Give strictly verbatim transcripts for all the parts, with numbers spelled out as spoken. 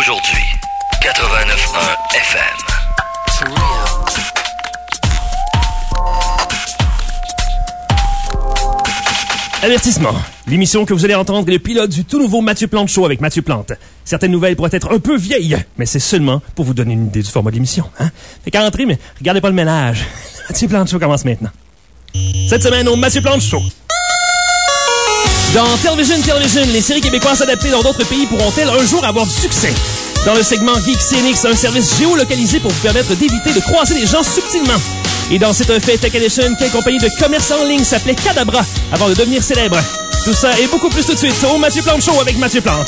aujourd'hui. quatre-vingt-neuf un F M. Avertissement. L'émission que vous allez entendre est le pilote du tout nouveau Mathieu Plante Show avec Mathieu Plante. Certaines nouvelles pourraient être un peu vieilles, mais c'est seulement pour vous donner une idée du format de l'émission. Hein? Fait qu'à entrer, mais regardez pas le ménage. Mathieu Plante Show commence maintenant. Cette semaine au Mathieu Plante Show. Dans Television Television, les séries québécoises adaptées dans d'autres pays pourront-elles un jour avoir du succès? Dans le segment Geek C N X, un service géolocalisé pour vous permettre d'éviter de croiser les gens subtilement. Et dans C'est un fait Tech Edition, quelle compagnie de commerce en ligne s'appelait Cadabra avant de devenir célèbre? Tout ça et beaucoup plus tout de suite au Mathieu Plante Show avec Mathieu Plante.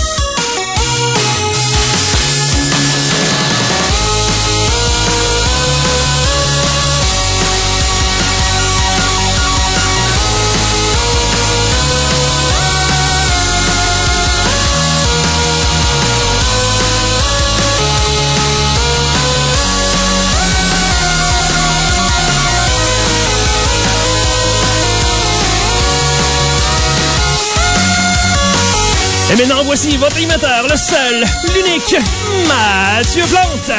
Et maintenant, voici votre animateur, le seul, l'unique, Mathieu Plante.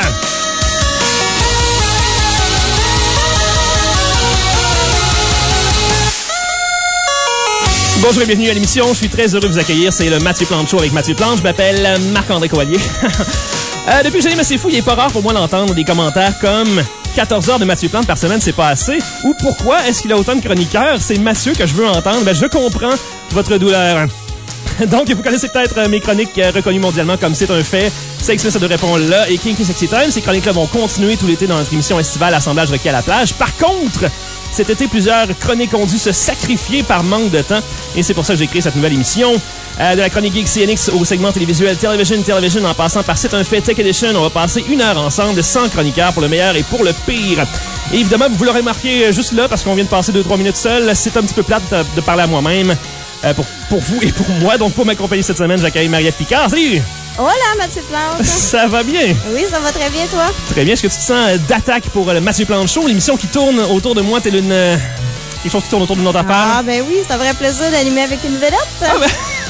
Bonjour et bienvenue à l'émission. Je suis très heureux de vous accueillir. C'est le Mathieu Plante Show avec Mathieu Plante. Je m'appelle Marc-André Coallier. euh, depuis que j'anime assez fou, il est pas rare pour moi d'entendre des commentaires comme quatorze heures de Mathieu Plante par semaine, c'est pas assez. Ou pourquoi est-ce qu'il a autant de chroniqueurs? C'est Mathieu que je veux entendre. Ben, je comprends votre douleur. Donc, vous connaissez peut-être mes chroniques reconnues mondialement comme C'est un fait, Sex ça de répondre là et Kinky Sexy Time. Ces chroniques-là vont continuer tout l'été dans notre émission estivale Assemblage requis à la plage. Par contre, cet été, plusieurs chroniques ont dû se sacrifier par manque de temps et c'est pour ça que j'ai créé cette nouvelle émission. Euh, de la chronique Geek C N X au segment télévisuel Television Television en passant par C'est un fait Tech Edition, on va passer une heure ensemble, sans chroniqueurs pour le meilleur et pour le pire. Et évidemment, vous l'aurez remarqué juste là parce qu'on vient de passer deux trois minutes seul. C'est un petit peu plate de, de parler à moi-même. Euh, pour, pour vous et pour moi. Donc, pour m'accompagner cette semaine, j'accueille Marie-Ève Picard. Salut! Hola, Mathieu Plante. Ça va bien? Oui, ça va très bien, toi? Très bien. Est-ce que tu te sens d'attaque pour le Mathieu Plante Show, l'émission qui tourne autour de moi, telle une... Euh, quelque chose qui tourne autour d'une autre affaire? Ah, ben oui, c'est un vrai plaisir d'animer avec une vedette. Ah, ben...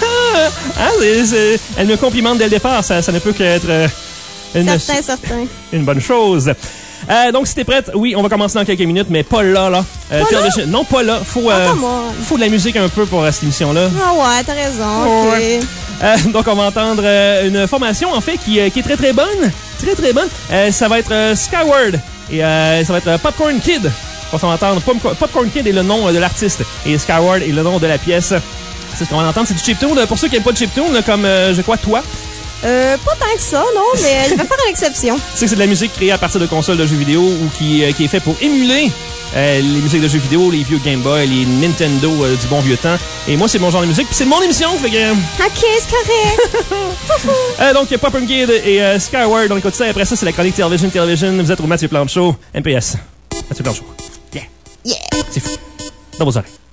hein, c'est, c'est, elle me complimente dès le départ. Ça, ça ne peut qu'être... Euh, une, certain, certain. Une bonne chose. Euh, donc, si t'es prête, oui, on va commencer dans quelques minutes, mais pas là, là. Euh, pas là? Non, pas là. Faut, euh, faut de la musique un peu pour euh, cette émission-là. Ah ouais, t'as raison, ouais. OK. Euh, donc, on va entendre euh, une formation, en fait, qui, euh, qui est très, très bonne. Très, très bonne. Euh, ça va être euh, Skyward. Et euh, ça va être euh, Popcorn Kid. On va entendre. Pop- Popcorn Kid est le nom euh, de l'artiste. Et Skyward est le nom de la pièce. C'est ce qu'on va entendre. C'est du chiptune. Pour ceux qui n'aiment pas de chiptune, comme, euh, je crois, toi. Euh, pas tant que ça, non, mais je vais faire une exception. Tu sais que c'est de la musique créée à partir de consoles de jeux vidéo ou qui, euh, qui est fait pour émuler euh, les musiques de jeux vidéo, les vieux Game Boy, les Nintendo euh, du bon vieux temps. Et moi, c'est mon genre de musique, puis c'est mon émission, fait que... OK, c'est correct. euh, donc, il y a Popcorn Kid et euh, Skyward. Donc, écoute ça. Après ça, c'est la chronique Television Television. Vous êtes au Mathieu Plante Show. M P S. Mathieu Plante Show. Yeah. Yeah. C'est fou. Dans vos oreilles.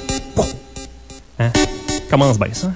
Hein? Commence bien, ça.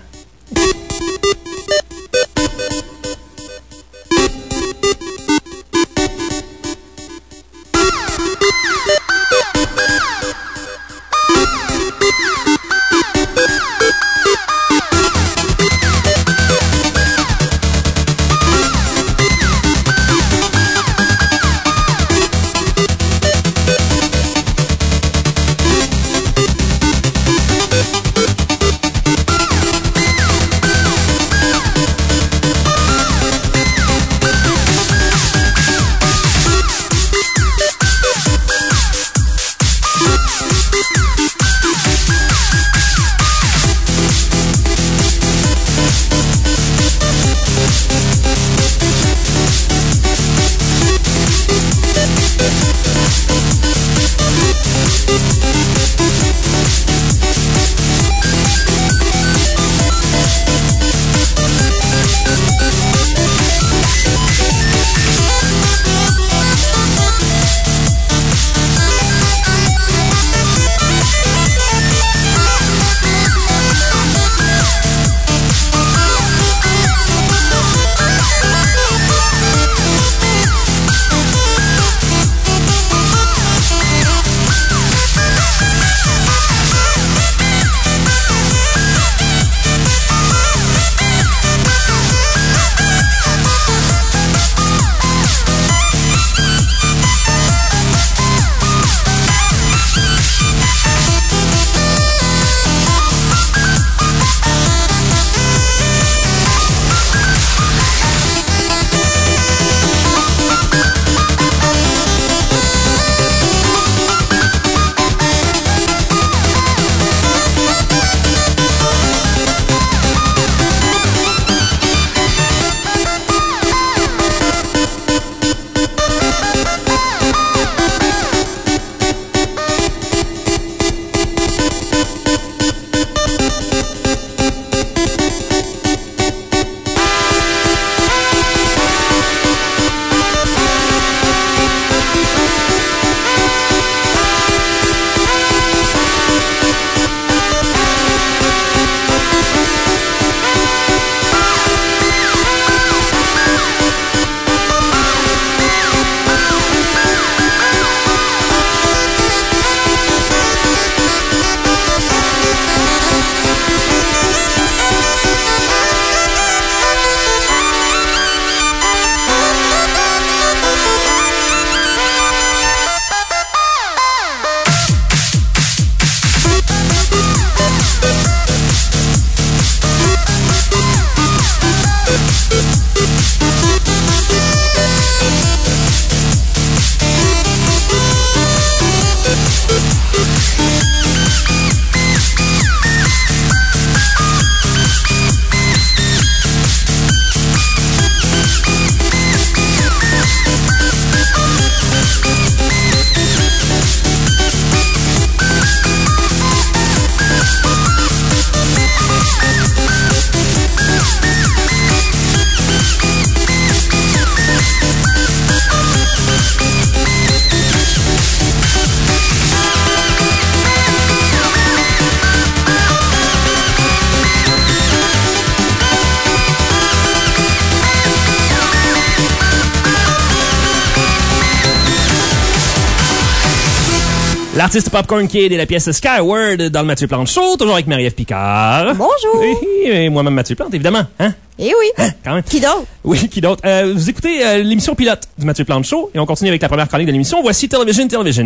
L'artiste Popcorn Kid et la pièce Skyward dans le Mathieu Plante Show, toujours avec Marie-Ève Picard. Bonjour. Et, et moi-même Mathieu Plante, évidemment. Hein? Eh oui. Hein, quand même. Qui d'autre? Oui, qui d'autre? Euh, vous écoutez euh, l'émission pilote du Mathieu Plante Show et on continue avec la première chronique de l'émission. Voici Television Television.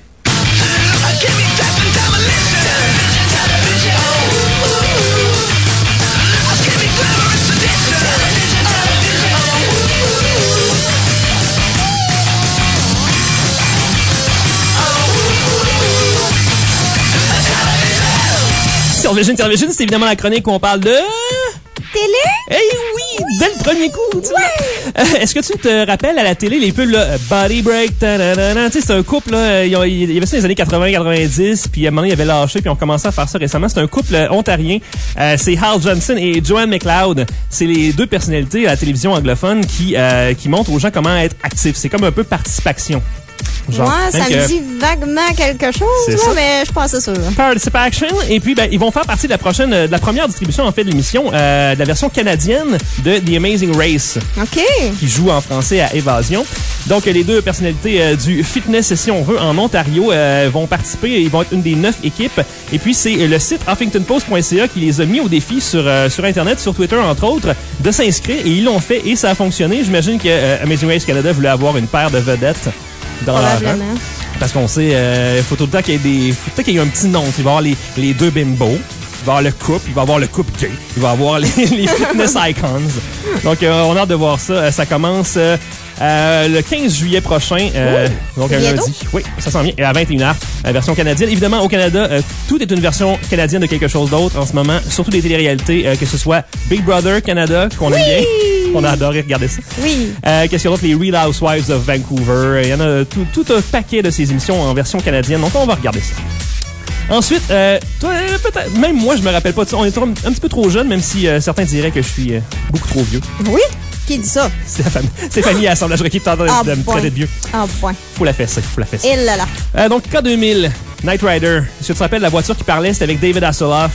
Television Television, c'est évidemment la chronique où on parle de... Télé? Eh oui, dès le premier coup. Tu Ouais. euh, Est-ce que tu te rappelles à la télé les pubs là, Body Break, tu sais, c'est un couple là, il y avait ça dans les années quatre-vingts quatre-vingt-dix, puis à un moment donné, il avait lâché, puis on commençait à faire ça récemment. C'est un couple euh, ontarien, euh, c'est Hal Johnson et Joanne McLeod. C'est les deux personnalités à la télévision anglophone qui euh, qui montrent aux gens comment être actifs. C'est comme un peu participation. Genre, ouais, ça que... me dit vaguement quelque chose, là, mais je suis pas assez sûr. Participation. Et puis, ben, ils vont faire partie de la prochaine, de la première distribution, en fait, de l'émission, euh, de la version canadienne de The Amazing Race. OK. Qui joue en français à Évasion. Donc, les deux personnalités euh, du fitness, si on veut, en Ontario, euh, vont participer. Ils vont être une des neuf équipes. Et puis, c'est le site huffington post point c a qui les a mis au défi sur, euh, sur Internet, sur Twitter, entre autres, de s'inscrire. Et ils l'ont fait et ça a fonctionné. J'imagine que euh, Amazing Race Canada voulait avoir une paire de vedettes dans leur rang. Parce qu'on sait, il euh, faut tout le temps qu'il y ait des, faut tout le temps qu'il y ait un petit nom. Il va y avoir les, les deux bimbos, il va y avoir le couple, il va y avoir le couple gay, il va y avoir les, les fitness icons. Donc, euh, on a hâte de voir ça. Ça commence euh, euh, le quinze juillet prochain, euh, oh, donc un lundi. Oui, ça s'en vient à vingt et une heures, la version canadienne. Évidemment, au Canada, euh, tout est une version canadienne de quelque chose d'autre en ce moment, surtout des téléréalités, euh, que ce soit Big Brother Canada, qu'on oui! aime bien. On a adoré regarder ça. Oui. Euh, qu'est-ce qu'il y a d'autre? Les Real Housewives of Vancouver. Il y en a tout, tout un paquet de ces émissions en version canadienne. Donc, on va regarder ça. Ensuite, euh, toi, peut-être, même moi, je me rappelle pas de ça. On est un, un petit peu trop jeune, même si euh, certains diraient que je suis euh, beaucoup trop vieux. Oui? Qui dit ça? Stéphanie. Stéphanie, assemblage requis, t'entends ah, de me point. traiter de vieux. Ah, point. Faut la fesser, faut la fesser. Et là là. Euh, donc, K deux mille, Knight Rider. Est-ce que tu te rappelles la voiture qui parlait? C'était avec David Hasselhoff.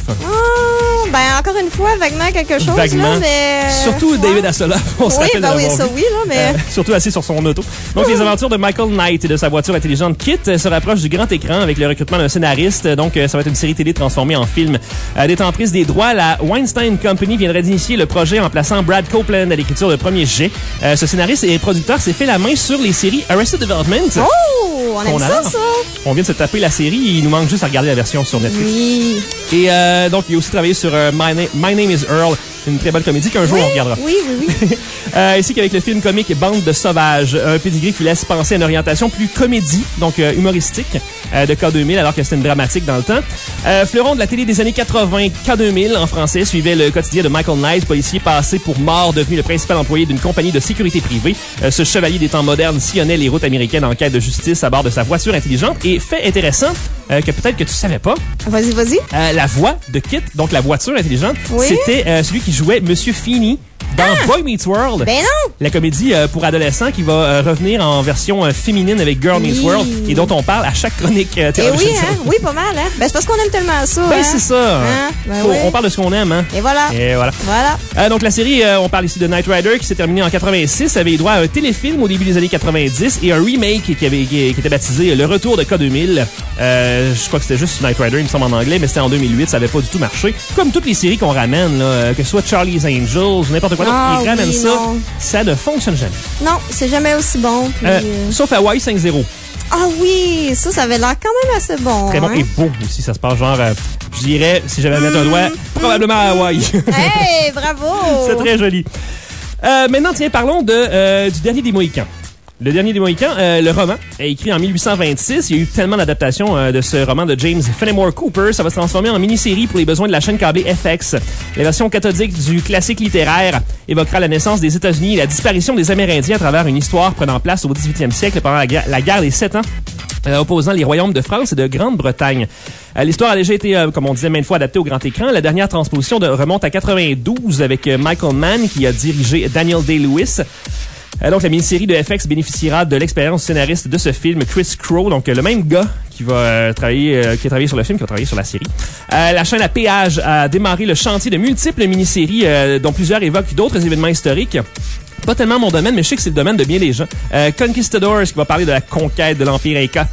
Oh, ben, encore une fois, vaguement quelque chose, vaguement. là, mais... Surtout ouais. David Hasselhoff, on oui, se rappelle ben de oui, ça vu. oui, là, mais... Euh, surtout assis sur son auto. Donc, les aventures de Michael Knight et de sa voiture intelligente Kit se rapprochent du grand écran avec le recrutement d'un scénariste. Donc, ça va être une série télé transformée en film. Euh, détentrice des droits, la Weinstein Company viendrait d'initier le projet en plaçant Brad Copeland à l'écriture de premier jet. Euh, ce scénariste et producteur s'est fait la main sur les séries Arrested Development. Oh, on aime ça, adore. ça. On vient de se taper la série et il nous manque juste à regarder la version sur Netflix. Oui. Et euh, donc, il a aussi travaillé sur euh, My, Na- My Name is Earl, une très bonne comédie qu'un jour oui, on regardera. Oui, oui, oui. euh, ainsi qu'avec le film comique Bande de sauvages, un pedigree qui laisse penser à une orientation plus comédie, donc euh, humoristique, euh, de K deux mille, alors que c'était une dramatique dans le temps. Euh, fleuron de la télé des années quatre-vingts, K deux mille, en français, suivait le quotidien de Michael Knight, policier passé pour mort, devenu le principal employé d'une compagnie de sécurité privée. Euh, ce chevalier des temps modernes sillonnait les routes américaines en quête de justice à bord de sa voiture intelligente. Et fait intéressant, euh, que peut-être que tu savais pas. Vas-y, vas-y. Euh, la voix de Kit, donc la voiture intelligente, oui? c'était euh, celui qui jouait Monsieur Feeney dans ah! Boy Meets World. Ben non! La comédie euh, pour adolescents qui va euh, revenir en version euh, féminine avec Girl Meets oui. World et dont on parle à chaque chronique euh, télévision. Et oui, hein? Oui, pas mal, hein? Ben c'est parce qu'on aime tellement ça. Ben hein? c'est ça. Hein? Ben Faut, oui. On parle de ce qu'on aime, hein? Et voilà. Et voilà. Voilà. Euh, donc la série, euh, on parle ici de Knight Rider qui s'est terminée en quatre-vingt-six, avait eu droit à un téléfilm au début des années quatre-vingt-dix et un remake qui, avait, qui, qui était baptisé Le Retour de K deux mille. Euh, je crois que c'était juste Knight Rider, il me semble en anglais, mais c'était en deux mille huit, ça avait pas du tout marché. Comme toutes les séries qu'on ramène, là, que ce soit Charlie's Angels ou n'importe quoi d'autre, ah, ils ramènent oui, ça, non. ça ne fonctionne jamais. Non, c'est jamais aussi bon. Puis, euh, euh... Sauf Hawaii cinq zéro. Ah oui, ça, ça avait l'air quand même assez bon. Très bon hein? et beau aussi, ça se passe genre, euh, je dirais, si j'avais à mettre un doigt, probablement à Hawaï. Hey, bravo! C'est très joli. Euh, maintenant, tiens, parlons de, euh, du dernier des Mohicans. Le dernier des Mohicans, euh, le roman, est écrit en mille huit cent vingt-six. Il y a eu tellement d'adaptations euh, de ce roman de James Fenimore Cooper. Ça va se transformer en mini-série pour les besoins de la chaîne câblée F X. La version cathodique du classique littéraire évoquera la naissance des États-Unis et la disparition des Amérindiens à travers une histoire prenant place au dix-huitième siècle pendant la, gu- la guerre des Sept Ans. Euh, opposant les royaumes de France et de Grande-Bretagne. Euh, l'histoire a déjà été, euh, comme on disait maintes fois, adaptée au grand écran. La dernière transposition de, remonte à quatre-vingt-douze avec euh, Michael Mann qui a dirigé Daniel Day-Lewis. Euh, donc, la mini-série de F X bénéficiera de l'expérience scénariste de ce film, Chris Crow, donc euh, le même gars qui va euh, travailler, euh, qui a travaillé sur le film, qui va travailler sur la série. Euh, la chaîne à péage a démarré le chantier de multiples mini-séries, euh, dont plusieurs évoquent d'autres événements historiques. Pas tellement mon domaine, mais je sais que c'est le domaine de bien des gens. Euh, Conquistadors, qui va parler de la conquête de l'Empire Inca.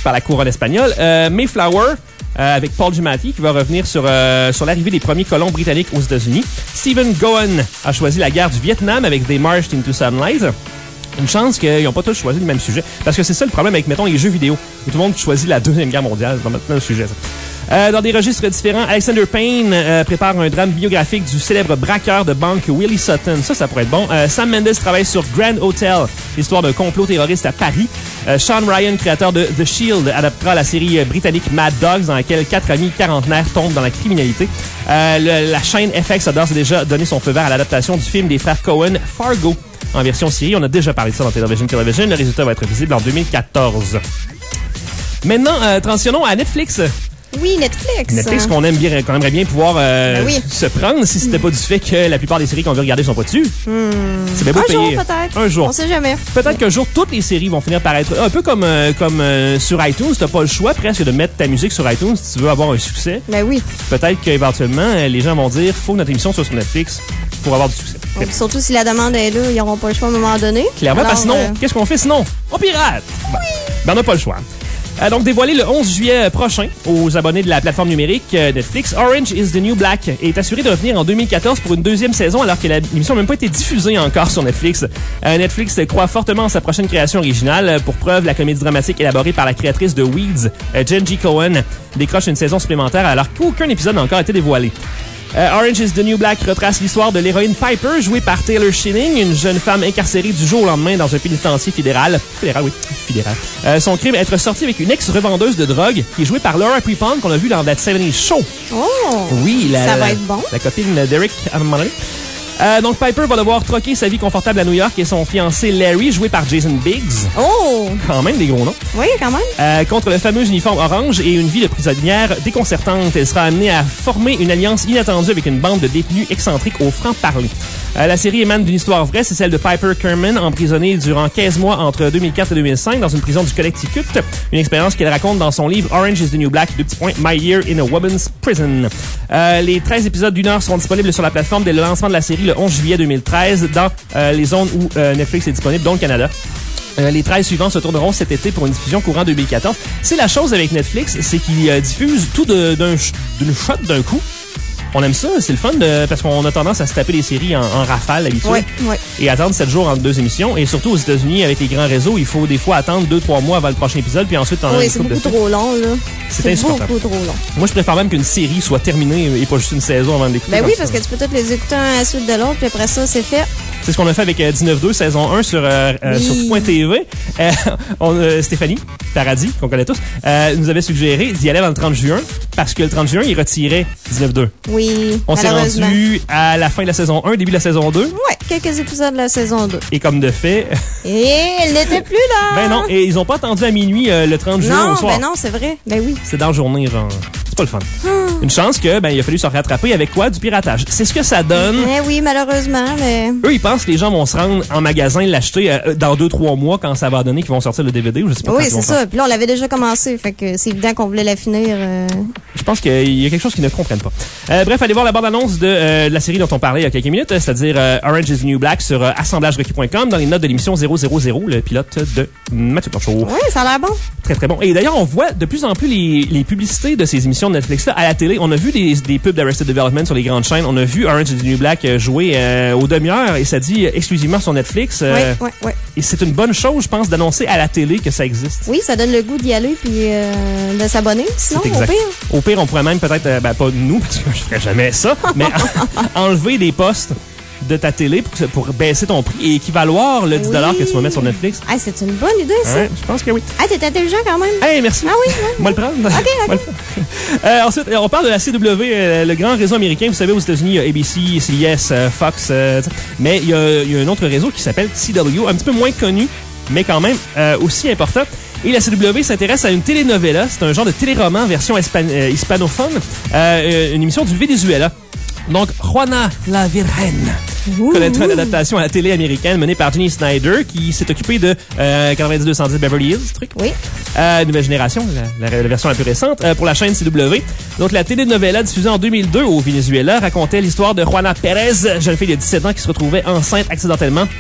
par la couronne espagnole. Euh, Mayflower, euh, avec Paul Giamatti, qui va revenir sur, euh, sur l'arrivée des premiers colons britanniques aux États-Unis. Stephen Gowan a choisi la guerre du Vietnam avec They Marched into Sunlight. Une chance qu'ils n'ont pas tous choisi le même sujet. Parce que c'est ça le problème avec, mettons, les jeux vidéo. Où tout le monde choisit la Deuxième Guerre mondiale. C'est maintenant le sujet, ça. Euh, dans des registres différents, Alexander Payne euh, prépare un drame biographique du célèbre braqueur de banque Willie Sutton. Ça, ça pourrait être bon. Euh, Sam Mendes travaille sur Grand Hotel, l'histoire d'un complot terroriste à Paris. Euh, Sean Ryan, créateur de The Shield, adaptera la série britannique Mad Dogs, dans laquelle quatre amis quarantenaires tombent dans la criminalité. Euh, le, la chaîne F X a d'ores et déjà donné son feu vert à l'adaptation du film des frères Coen, Fargo, en version série. On a déjà parlé de ça dans Television Television. Le résultat va être visible en deux mille quatorze. Maintenant, euh, transitionnons à Netflix. Oui, Netflix. Netflix qu'on aime bien, qu'on aimerait bien pouvoir euh, ben oui. se prendre si c'était pas du fait que la plupart des séries qu'on veut regarder sont pas dessus. Hmm. C'est bien beau un de payer. jour, peut-être. Un jour. On sait jamais. Peut-être qu'un jour, toutes les séries vont finir par être un peu comme, euh, comme euh, sur iTunes. T'as pas le choix presque de mettre ta musique sur iTunes si tu veux avoir un succès. Ben oui. Peut-être qu'éventuellement, les gens vont dire faut que notre émission soit sur Netflix pour avoir du succès. Donc, surtout si la demande est là, ils n'auront pas le choix à un moment donné. Clairement, Alors, parce que sinon, euh... qu'est-ce qu'on fait sinon? On pirate! Bon. Oui. Ben, on n'a pas le choix. Euh, donc, dévoilé le onze juillet prochain aux abonnés de la plateforme numérique euh, Netflix, Orange is the New Black est assuré de revenir en deux mille quatorze pour une deuxième saison alors que l'émission n'a même pas été diffusée encore sur Netflix. Euh, Netflix croit fortement en sa prochaine création originale. Pour preuve, la comédie dramatique élaborée par la créatrice de Weeds, euh, Jenji Cohen, décroche une saison supplémentaire alors qu'aucun épisode n'a encore été dévoilé. Euh, Orange is the New Black retrace l'histoire de l'héroïne Piper, jouée par Taylor Schilling, une jeune femme incarcérée du jour au lendemain dans un pénitencier fédéral. Fédéral, oui, fédéral. Euh, son crime, être sortie avec une ex-revendeuse de drogue, qui est jouée par Laura Prepon, qu'on a vu dans That seventies Show. Oh! Oui, la, ça va la, être bon. La copine d'Eric à un moment donné. Euh, donc, Piper va devoir troquer sa vie confortable à New York et son fiancé Larry, joué par Jason Biggs. Oh! Quand même des gros noms. Oui, quand même. Euh, contre le fameux uniforme orange et une vie de prisonnière déconcertante, elle sera amenée à former une alliance inattendue avec une bande de détenus excentriques au franc-parler. Euh, la série émane d'une histoire vraie, c'est celle de Piper Kerman, emprisonnée durant quinze mois entre deux mille quatre et deux mille cinq dans une prison du Connecticut. Une expérience qu'elle raconte dans son livre Orange is the New Black, deux petits points, My Year in a Woman's Prison. Euh, les treize épisodes d'une heure seront disponibles sur la plateforme dès le lancement de la série le onze juillet deux mille treize dans euh, les zones où euh, Netflix est disponible, dont le Canada. Euh, les treize suivants se tourneront cet été pour une diffusion courant deux mille quatorze. C'est la chose avec Netflix, c'est qu'ils euh, diffusent tout de, d'un, d'une shot d'un coup. On aime ça, c'est le fun de, parce qu'on a tendance à se taper les séries en, en rafale habituelle. Oui, oui. Et attendre sept jours entre deux émissions. Et surtout aux États-Unis, avec les grands réseaux, il faut des fois attendre deux trois mois avant le prochain épisode, puis ensuite t'en as oui, une c'est couple beaucoup de trop long, là. C'est, c'est insupportable. beaucoup trop long. Moi, je préfère même qu'une série soit terminée et pas juste une saison avant de l'écouter. Ben oui, ça. parce que tu peux toutes les écouter un à la suite de l'autre, puis après ça, c'est fait. C'est ce qu'on a fait avec euh, dix-neuf deux, saison un sur, euh, euh, oui. sur tout point T V. Euh, on, euh, Stéphanie Paradis, qu'on connaît tous, euh, nous avait suggéré d'y aller avant le trente juin, parce que le trente juin, il retirait dix-neuf deux. Oui, On s'est rendu à la fin de la saison un, début de la saison deux. Ouais, quelques épisodes de la saison deux. Et comme de fait... Et elle n'était plus là! Ben non, et ils ont pas attendu à minuit euh, le trente juin au soir. Non, ben non, c'est vrai. Ben oui. C'est dans la journée, genre. C'est pas le fun. Hum. Une chance que, ben, il a fallu se rattraper avec quoi? Du piratage. C'est ce que ça donne. Eh oui, malheureusement, mais... Eux, ils pensent que les gens vont se rendre en magasin et l'acheter euh, dans deux, trois mois quand ça va donner qu'ils vont sortir le D V D ou je sais pas. Oui, c'est ça. Puis là, on l'avait déjà commencé, fait que c'est évident qu'on voulait la finir. Euh... Je pense qu'il y a quelque chose qu'ils ne comprennent pas. Euh, bref, allez voir la bande-annonce de, euh, de la série dont on parlait il y a quelques minutes, c'est-à-dire euh, Orange is the New Black sur euh, assemblage requis point com dans les notes de l'émission zéro zéro zéro, le pilote de Mathieu Planchot. Oui, ça a l'air bon. Très, très bon. Et d'ailleurs, on voit de plus en plus les, les publicités de ces émissions de Netflix-là à la télé. On a vu des, des pubs d'Arrested Development sur les grandes chaînes. On a vu Orange is the New Black jouer euh, aux demi-heures et ça dit exclusivement sur Netflix. Euh, oui, oui, oui. Et c'est une bonne chose, je pense, d'annoncer à la télé que ça existe. Oui, ça donne le goût d'y aller puis euh, de s'abonner. Sinon, c'est exact. au pire. Au pire, on pourrait même peut-être, euh, ben, pas nous, parce que je ferais jamais ça, mais enlever des postes de ta télé pour, pour baisser ton prix et équivaloir le dix dollars oui. que tu vas mettre sur Netflix. Ah, c'est une bonne idée, ça. Ouais, je pense que oui. Ah, t'es intelligent quand même. Hey, merci. Ah oui, oui. Moi le prendre. OK, OK. euh, ensuite, on parle de la C W, euh, le grand réseau américain. Vous savez, aux États-Unis, il y a A B C, C B S, euh, Fox, euh, mais il y, a, il y a un autre réseau qui s'appelle C W, un petit peu moins connu, mais quand même euh, aussi important. Et la C W s'intéresse à une telenovela. C'est un genre de téléroman version hispan- euh, hispanophone, euh, une émission du Venezuela. Donc, Juana la Virgen connaîtra l'adaptation à la télé américaine menée par Jenny Snyder, qui s'est occupée de euh, quatre-vingt-dix deux cent dix Beverly Hills, truc. Oui. Euh, nouvelle génération, la, la, la version la plus récente, euh, pour la chaîne C W. Donc, la telenovela diffusée en deux mille deux au Venezuela racontait l'histoire de Juana Pérez, jeune fille de dix-sept ans qui se retrouvait enceinte accidentellement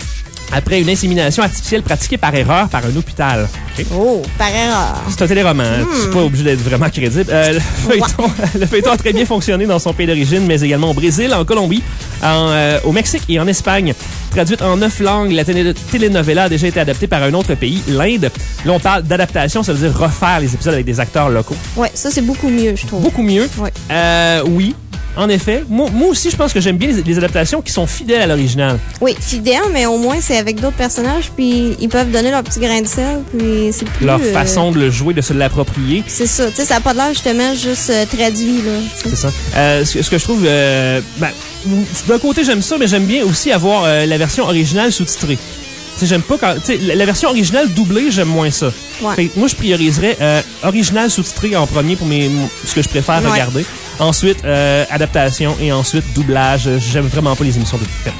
après une insémination artificielle pratiquée par erreur par un hôpital. Okay. Oh, par erreur. C'est un téléroman, hmm. Tu n'es pas obligé d'être vraiment crédible. Euh, le, feuilleton, le feuilleton a très bien fonctionné dans son pays d'origine, mais également au Brésil, en Colombie, en, euh, au Mexique et en Espagne. Traduite en neuf langues, la télé- telenovela a déjà été adaptée par un autre pays, l'Inde. Là, on parle d'adaptation, ça veut dire refaire les épisodes avec des acteurs locaux. Ouais, ça, c'est beaucoup mieux, je trouve. Beaucoup mieux. Ouais. Euh, oui. En effet, moi, moi aussi, je pense que j'aime bien les, les adaptations qui sont fidèles à l'original. Oui, fidèles, mais au moins, c'est avec d'autres personnages, puis ils peuvent donner leur petit grain de sel, puis c'est plus... Leur euh... façon de le jouer, de se l'approprier. C'est ça, tu sais, ça n'a pas l'air justement juste euh, traduit, là. T'sais. C'est ça. Euh, ce, ce que je trouve... Euh, ben, d'un côté, j'aime ça, mais j'aime bien aussi avoir euh, la version originale sous-titrée. T'sais, j'aime pas quand... T'sais, la version originale doublée, j'aime moins ça. Ouais. Fait que moi, je prioriserais euh, original sous-titré en premier pour mes, ce que je préfère ouais. regarder. Ensuite, euh, adaptation et ensuite doublage. J'aime vraiment pas les émissions de doublage.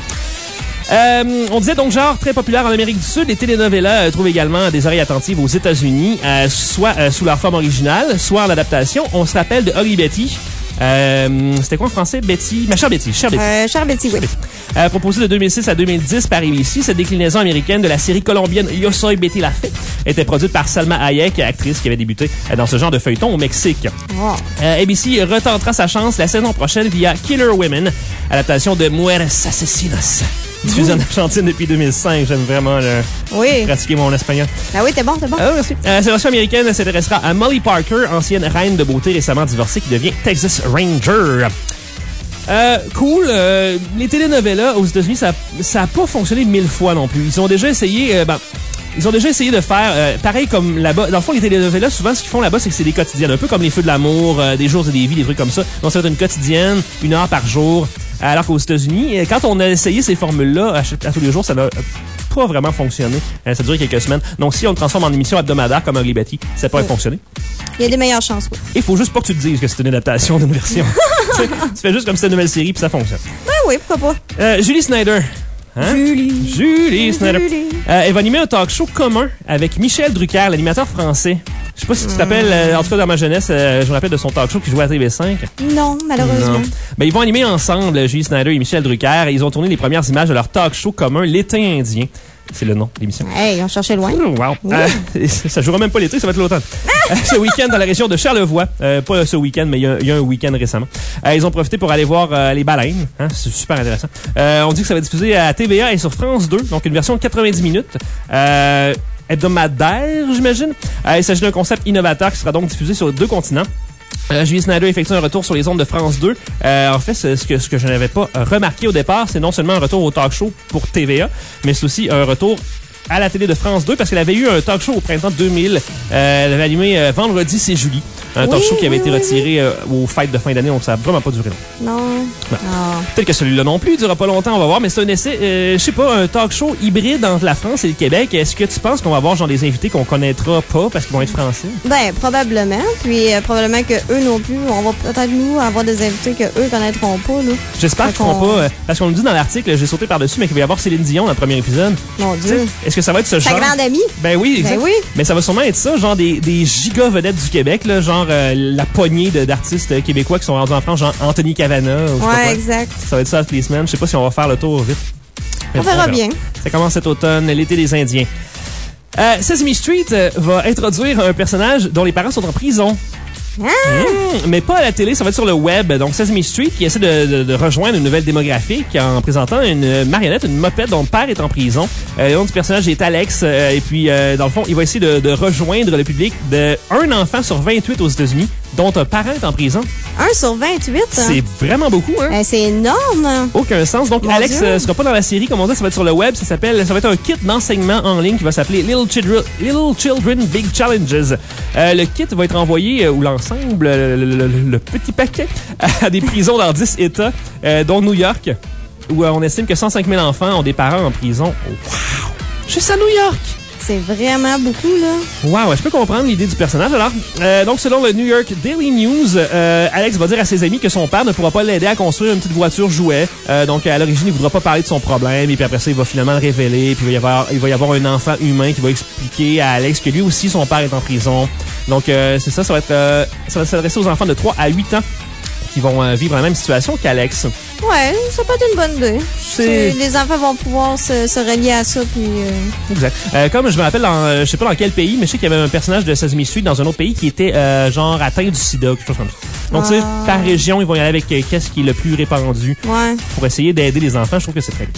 Euh, on disait donc genre très populaire en Amérique du Sud. Les telenovelas euh, trouvent également des oreilles attentives aux États-Unis, euh, soit euh, sous leur forme originale, soit en adaptation. On se rappelle de Holly Betty. Euh, c'était quoi en français? Betty? Ma chère Betty. Chère Betty. Euh, chère Betty, oui. Euh, proposée de deux mille six à deux mille dix par A B C, cette déclinaison américaine de la série colombienne Yo Soy Betty la Fée était produite par Salma Hayek, actrice qui avait débuté dans ce genre de feuilleton au Mexique. Oh. Euh, A B C retentera sa chance la saison prochaine via Killer Women, adaptation de Mujeres Asesinas. Diffusée en Argentine depuis deux mille cinq. J'aime vraiment le... oui. pratiquer mon espagnol. Ah oui, t'es bon, t'es bon. Ah, merci. Euh, cette version américaine s'intéressera à Molly Parker, ancienne reine de beauté récemment divorcée qui devient Texas Ranger. Euh, cool. Euh, les telenovelas aux États-Unis, ça ça a pas fonctionné mille fois non plus. Ils ont déjà essayé... Euh, ben, Ils ont déjà essayé de faire euh, pareil comme là-bas. Dans le fond, les telenovelas, souvent, ce qu'ils font là-bas, c'est que c'est des quotidiennes. Un peu comme les Feux de l'amour, euh, des jours et des vies, des trucs comme ça. Donc, ça va être une quotidienne, une heure par jour. Alors qu'aux États-Unis, quand on a essayé ces formules-là à, à tous les jours, ça n'a pas vraiment fonctionné. Euh, ça a duré quelques semaines. Donc, si on le transforme en émission hebdomadaire comme Holly Betty, ça pourrait oui. fonctionner. Il y a des meilleures chances, oui. Il faut juste pas que tu te dises que c'est une adaptation d'une version. tu fais juste comme si c'était une nouvelle série puis ça fonctionne. Ben oui, pourquoi pas. Euh, Julie Snyder. Hein? Julie. Julie Snyder. Julie. Euh, elle va animer un talk show commun avec Michel Drucker, l'animateur français. Je sais pas si tu t'appelles, euh, en tout cas dans ma jeunesse, euh, je me rappelle de son talk show qui jouait à T V cinq. Non, malheureusement. Non. Ben, ils vont animer ensemble, Julie Snyder et Michel Drucker, et ils ont tourné les premières images de leur talk show commun, L'été indien. C'est le nom de l'émission. Hey, on cherchait loin. Oh, wow. Oui. Euh, ça jouera même pas l'été, ça va être l'automne. euh, ce week-end dans la région de Charlevoix. Euh, pas ce week-end, mais il y, y a un week-end récemment. Euh, ils ont profité pour aller voir euh, les baleines. Hein, c'est super intéressant. Euh, on dit que ça va être diffusé à T V A et sur France deux, donc une version de quatre-vingt-dix minutes. Euh, hebdomadaire, j'imagine. Euh, il s'agit d'un concept innovateur qui sera donc diffusé sur deux continents. Euh, Julie Snyder effectue un retour sur les ondes de France deux. Euh, en fait, ce que, ce que je n'avais pas remarqué au départ, c'est non seulement un retour au talk show pour T V A, mais c'est aussi un retour à la télé de France deux parce qu'elle avait eu un talk show au printemps deux mille. Euh, elle avait animé euh, Vendredi, c'est Julie. Un oui, talk show qui avait oui, été oui, retiré euh, aux fêtes de fin d'année, donc ça n'a vraiment pas duré long. Non. non. Peut-être que celui-là non plus, il ne durera pas longtemps, on va voir, mais c'est un essai, euh, je sais pas, un talk show hybride entre la France et le Québec. Est-ce que tu penses qu'on va avoir genre des invités qu'on connaîtra pas parce qu'ils vont être français? Ben, probablement. Puis euh, probablement que eux non plus. On va peut-être nous avoir des invités que eux connaîtront pas, là. J'espère qu'ils feront pas, euh, parce qu'on nous dit dans l'article, j'ai sauté par-dessus, mais qu'il va y avoir Céline Dion dans le premier épisode. Mon Dieu. Est-ce que ça va être ce Sa genre? grande amie? Ben oui, exact. Ben oui. Mais ça va sûrement être ça, genre des, des giga vedettes du Québec, là, genre euh, la poignée de, d'artistes québécois qui sont rendus en France, genre Anthony Cavana. Ou ouais, exact. Ça va être ça toutes les semaines. Je sais pas si on va faire le tour vite. On verra bien. Ça commence cet automne, l'été des Indiens. Euh, Sesame Street euh, va introduire un personnage dont les parents sont en prison. Ah. Mmh, mais pas à la télé, ça va être sur le web. Donc Sesame Street qui essaie de, de, de rejoindre une nouvelle démographique en présentant une marionnette, une mopette dont le père est en prison. Euh, le nom du personnage est Alex euh, et puis euh, dans le fond, il va essayer de, de rejoindre le public de un enfant sur vingt-huit aux États-Unis dont un parent est en prison. un sur vingt-huit? C'est vraiment beaucoup, hein? Euh, c'est énorme! Aucun sens. Donc, Mon Alex euh, sera pas dans la série, comme on dit, ça va être sur le web. Ça s'appelle, ça va être un kit d'enseignement en ligne qui va s'appeler Little Children, Little Children Big Challenges. Euh, le kit va être envoyé, euh, ou l'ensemble, le, le, le, le petit paquet, à des prisons dans dix États, euh, dont New York, où euh, on estime que cent cinq mille enfants ont des parents en prison. Wow! Juste à New York! C'est vraiment beaucoup, là. Wow, je peux comprendre l'idée du personnage. Alors, euh, donc selon le New York Daily News, euh, Alex va dire à ses amis que son père ne pourra pas l'aider à construire une petite voiture jouet. Euh, donc à l'origine, il voudra pas parler de son problème et puis après ça, il va finalement le révéler. Puis il va y avoir, il va y avoir un enfant humain qui va expliquer à Alex que lui aussi son père est en prison. Donc euh, c'est ça, ça va être, euh, ça va s'adresser aux enfants de trois à huit ans qui vont euh, vivre la même situation qu'Alex. Ouais, ça peut être une bonne idée. C'est... C'est- Les enfants vont pouvoir se, se relier à ça, puis... Euh... Exact. Euh, comme je me rappelle, dans, euh, je sais pas dans quel pays, mais je sais qu'il y avait un personnage de Sesame Street dans un autre pays qui était euh, genre atteint du sida, quelque chose comme ça. Donc, tu sais, Ah. par région, ils vont y aller avec euh, qu'est-ce qui est le plus répandu Ouais. pour essayer d'aider les enfants. Je trouve que c'est très bien.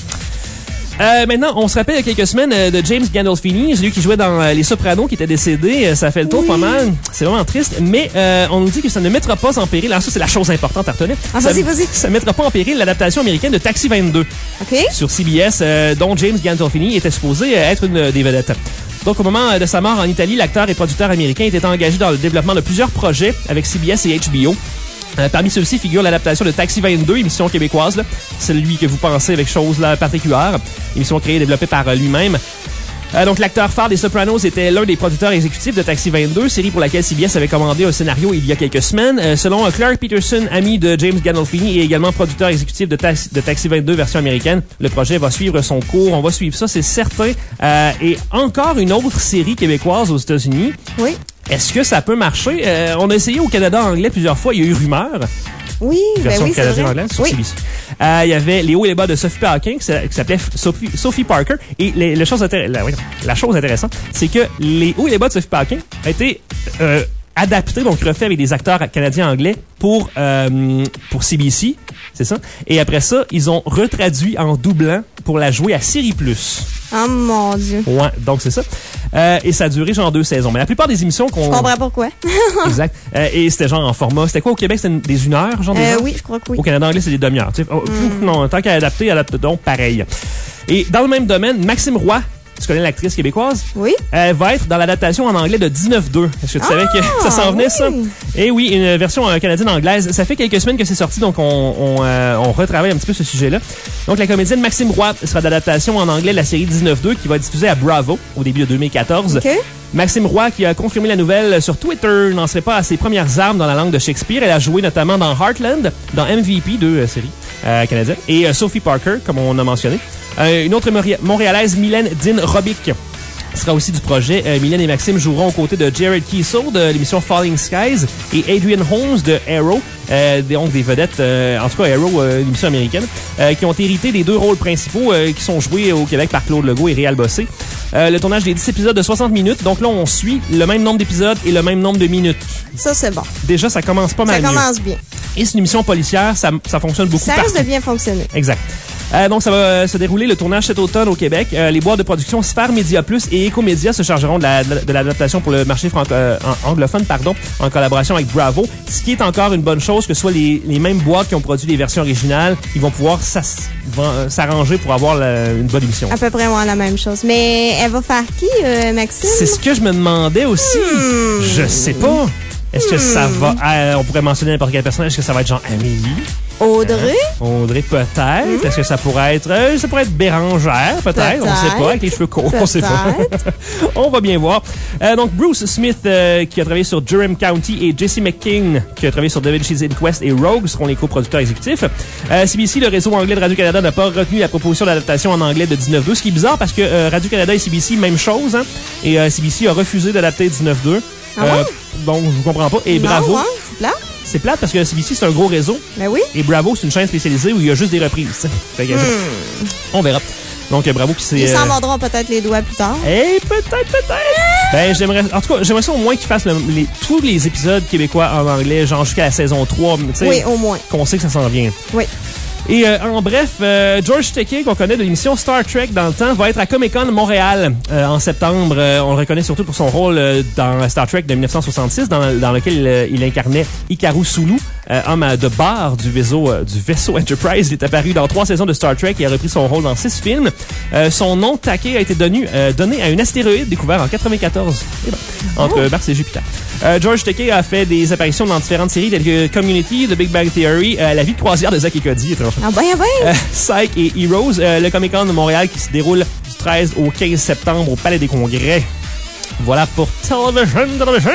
Euh, maintenant, on se rappelle il y a quelques semaines euh, de James Gandolfini, celui qui jouait dans euh, Les Sopranos, qui était décédé. Euh, ça fait le tour Oui. pas mal. C'est vraiment triste. Mais euh, on nous dit que ça ne mettra pas en péril. Alors ça, c'est la chose importante à retenir. Ah, ça, vas-y, vas-y. ça mettra pas en péril l'adaptation américaine de Taxi vingt-deux OK? sur C B S, euh, dont James Gandolfini était supposé euh, être une euh, des vedettes. Donc, au moment euh, de sa mort en Italie, l'acteur et producteur américain était engagé dans le développement de plusieurs projets avec C B S et H B O. Euh, parmi ceux-ci figure l'adaptation de Taxi vingt-deux, émission québécoise, là. Celui que vous pensez avec chose là, particulière. Émission créée et développée par euh, lui-même. Euh, donc, l'acteur phare des Sopranos était l'un des producteurs exécutifs de Taxi vingt-deux, série pour laquelle C B S avait commandé un scénario il y a quelques semaines. Euh, selon euh, Clark Peterson, ami de James Gandolfini et également producteur exécutif de, Taxi, de Taxi vingt-deux version américaine, le projet va suivre son cours. On va suivre ça, c'est certain. Euh, et encore une autre série québécoise aux États-Unis. Oui. Est-ce que ça peut marcher? Euh, on a essayé au Canada anglais plusieurs fois. Il y a eu rumeur. Oui, ben Version oui, c'est vrai. canadienne-anglaise sur Oui. C B C. Euh, il y avait Les hauts et les bas de Sophie Parker, qui s'a- qui s'appelait Sophie, Sophie Parker. Et les, les choses intér- la, oui, la chose intéressante, c'est que Les hauts et les bas de Sophie Parker a été euh, adapté, donc refait avec des acteurs canadiens-anglais pour, euh, pour C B C. C'est ça. Et après ça, ils ont retraduit en doublant pour la jouer à Siri plus. Oh mon Dieu. Ouais, donc c'est ça. Euh, et ça a duré genre deux saisons. Mais la plupart des émissions qu'on... Je comprends pourquoi. Exact. Euh, et c'était genre en format... C'était quoi au Québec? C'était une- des une heure, genre des Euh, heures? oui, je crois que oui. Au Canada anglais, c'est des demi-heures. tu sais. Oh, Non, tant qu'à adapter, adapte donc pareil. Et dans le même domaine, Maxime Roy, tu connais l'actrice québécoise? Oui. Elle va être dans l'adaptation en anglais de dix-neuf deux. Est-ce que tu savais que ça s'en venait, oui. ça? Et oui, une version euh, canadienne-anglaise. Ça fait quelques semaines que c'est sorti, donc on, on, euh, on retravaille un petit peu ce sujet-là. Donc la comédienne Maxime Roy sera d'adaptation en anglais de la série dix-neuf deux qui va être diffusée à Bravo au début de deux mille quatorze. OK. Maxime Roy, qui a confirmé la nouvelle sur Twitter, n'en serait pas à ses premières armes dans la langue de Shakespeare. Elle a joué notamment dans Heartland, dans M V P, deux euh, séries euh, canadiennes, et euh, Sophie Parker, comme on a mentionné. Euh, une autre Mori- Montréalaise, Mylène Dean Robic, sera aussi du projet. Euh, Mylène et Maxime joueront aux côtés de Jared Keeso de l'émission Falling Skies et Adrian Holmes de Arrow, euh, donc des vedettes, euh, en tout cas Arrow, euh, une émission américaine, euh, qui ont hérité des deux rôles principaux euh, qui sont joués au Québec par Claude Legault et Réal Bossé. Euh, le tournage des dix épisodes de soixante minutes, donc là on suit le même nombre d'épisodes et le même nombre de minutes. Ça, c'est bon. Déjà, ça commence pas mal Ça mieux. commence bien. Et c'est une émission policière, ça, ça fonctionne beaucoup Ça partout. risque de bien fonctionner. Exact. Euh, donc, ça va euh, se dérouler le tournage cet automne au Québec. Euh, les boîtes de production Sphère Média Plus et Écomédia se chargeront de, la, de l'adaptation pour le marché franco, euh, anglophone, pardon, en collaboration avec Bravo. Ce qui est encore une bonne chose, que ce soit les, les mêmes boîtes qui ont produit les versions originales, ils vont pouvoir s'as- vont- s'arranger pour avoir la- une bonne émission. À peu près ouais, la même chose. Mais elle va faire qui, euh, Maxime? C'est ce que je me demandais aussi. Hmm. Je sais pas. Est-ce que ça va... euh, on pourrait mentionner n'importe quel personnage. Est-ce que ça va être genre Amélie? Audrey? Audrey, peut-être. Est-ce que ça pourrait être... euh, ça pourrait être Bérangère, peut-être. On sait pas, avec les cheveux courts, on sait pas. On va bien voir. Euh, donc, Bruce Smith, euh, qui a travaillé sur Durham County, et Jesse McKean, qui a travaillé sur David She's Inquest et Rogue, seront les coproducteurs exécutifs. Euh, C B C, le réseau anglais de Radio-Canada, n'a pas retenu la proposition d'adaptation en anglais de dix-neuf deux, ce qui est bizarre parce que euh, Radio-Canada et C B C, même chose, hein, et euh, C B C a refusé d'adapter dix-neuf deux. Ah ouais? Donc, je comprends pas. Et Non, bravo. hein, c'est plat? C'est plate parce que C B C, c'est un gros réseau. Ben oui. Et Bravo, c'est une chaîne spécialisée où il y a juste des reprises. t'sais. Fait que, Hmm. on verra. Donc, euh, Bravo qui c'est... Ils s'en euh, mordront peut-être les doigts plus tard. Eh, peut-être, peut-être. Ben, j'aimerais... En tout cas, j'aimerais ça au moins qu'ils fassent le- les, tous les épisodes québécois en anglais, genre jusqu'à la saison trois, tu sais. Oui, au moins. Qu'on sait que ça s'en vient. Oui. Et euh, en bref, euh, George Takei, qu'on connaît de l'émission Star Trek dans le temps, va être à Comic-Con Montréal euh, en septembre. Euh, on le reconnaît surtout pour son rôle euh, dans Star Trek de dix-neuf cent soixante-six, dans, dans lequel euh, il incarnait Hikaru Sulu, euh, homme à- de bar du vaisseau, euh, du vaisseau Enterprise. Il est apparu dans trois saisons de Star Trek et a repris son rôle dans six films. Euh, son nom, Takei, a été donné, euh, donné à un astéroïde découvert en quatre-vingt-quatorze, eh ben, entre Oh. Mars et Jupiter. Euh, George Takei a fait des apparitions dans différentes séries telles que Community, The Big Bang Theory, euh, La vie de croisière de Zack et Cody, étrangement. Ah ben, ah ben. Euh, Psych et Heroes, euh, le Comic-Con de Montréal qui se déroule du treize au quinze septembre au Palais des Congrès. Voilà pour Television, Television!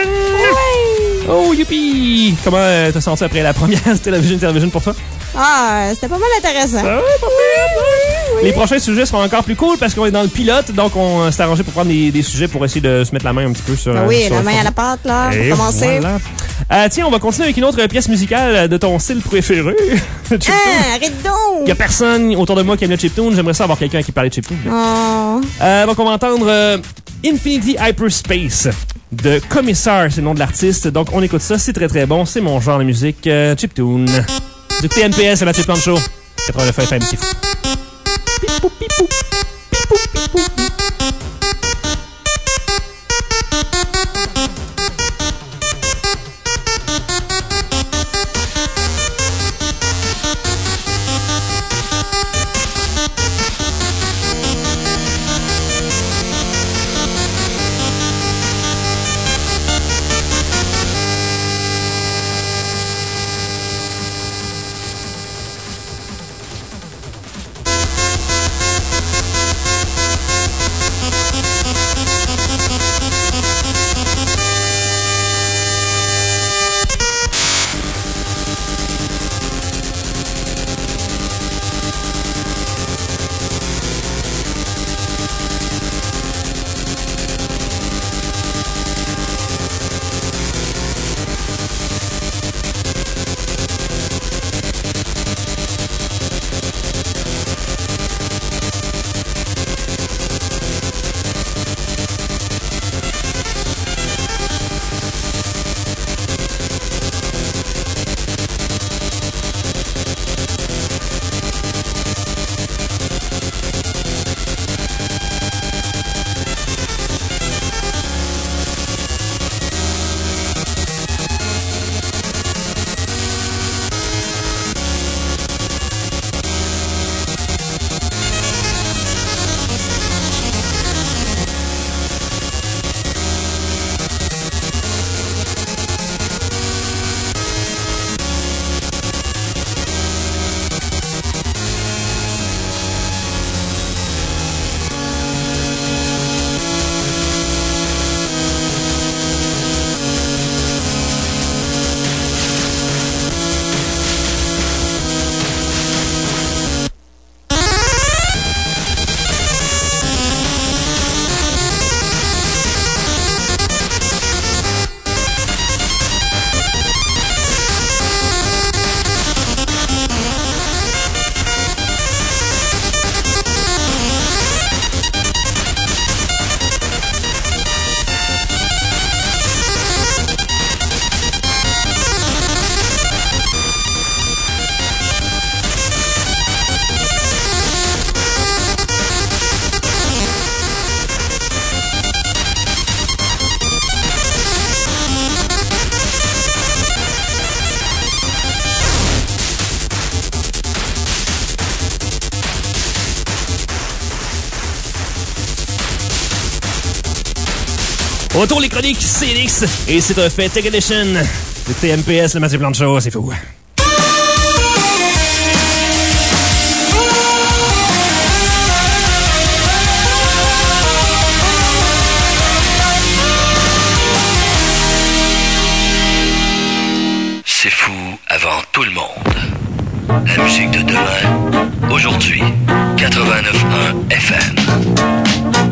Oh, youpi! Comment euh, t'as senti après la première Television, Television pour toi? Ah, c'était pas mal intéressant. Ah ouais, pas pire, ouais. Les prochains sujets seront encore plus cool parce qu'on est dans le pilote, donc on s'est arrangé pour prendre des, des sujets pour essayer de se mettre la main un petit peu sur... Ben oui, sur la le main fond. à la pâte, là, Et pour commencer. voilà. Euh, tiens, on va continuer avec une autre pièce musicale de ton style préféré. Ah, arrête donc! Il y a personne autour de moi qui aime le chiptune. J'aimerais ça avoir quelqu'un qui parle de chiptune. Oh. Euh, donc, on va entendre euh, Infinity Hyperspace de Commissar, c'est le nom de l'artiste. Donc, on écoute ça. C'est très, très bon. C'est mon genre de musique. Euh, chiptune. Du T N P S, c'est Mathieu Plante Show. quatre-vingt-neuf F M, c'est fou. Pipou, pipou. Pipou, pipou. Retour les chroniques C N X et c'est un fait Tech Edition de T M P S, le Mathieu Plante Show, c'est fou. C'est fou avant tout le monde. La musique de demain, aujourd'hui, quatre-vingt-neuf virgule un F M.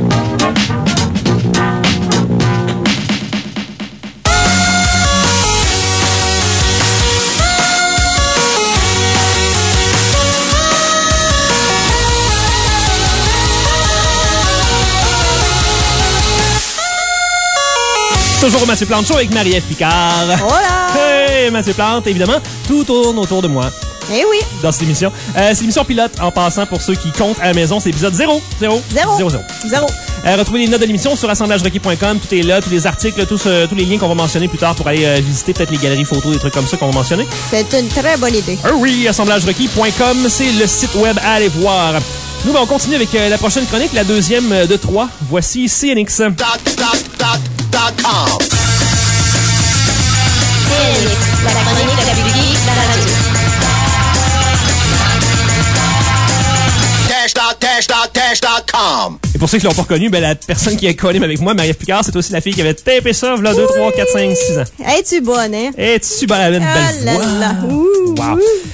Toujours au Mathieu Plante Show avec Marie-Ève Picard. Hola! Hey, Mathieu Plante, évidemment, tout tourne autour de moi. Eh oui! Dans cette émission. Euh, c'est l'émission pilote, en passant, pour ceux qui comptent à la maison, c'est l'épisode zéro. zéro. Zéro. zéro, zéro. Zéro. Euh, retrouvez les notes de l'émission sur assemblage requis point com. Tout est là, tous les articles, tous, euh, tous les liens qu'on va mentionner plus tard pour aller euh, visiter peut-être les galeries photos, des trucs comme ça qu'on va mentionner. C'est une très bonne idée. Ah oui, assemblage requis point com, c'est le site web à aller voir. Nous, ben, on continue avec euh, la prochaine chronique, la deuxième euh, de trois. Voici C N X. Dot, dot, dot, dot com. La chronique de la biologie, la radio. Dash, dot, dash, dot, dash, dot com. Et pour ceux qui l'ont pas reconnu, ben, la personne qui est collée avec moi, Marie-Ève Picard, c'est aussi la fille qui avait tapé ça, là, deux, trois, quatre, cinq, six ans. Es-tu bonne, hein? Et tu bonne, elle avait une Ah belle là voix. là. Ouh, Wow. ouh.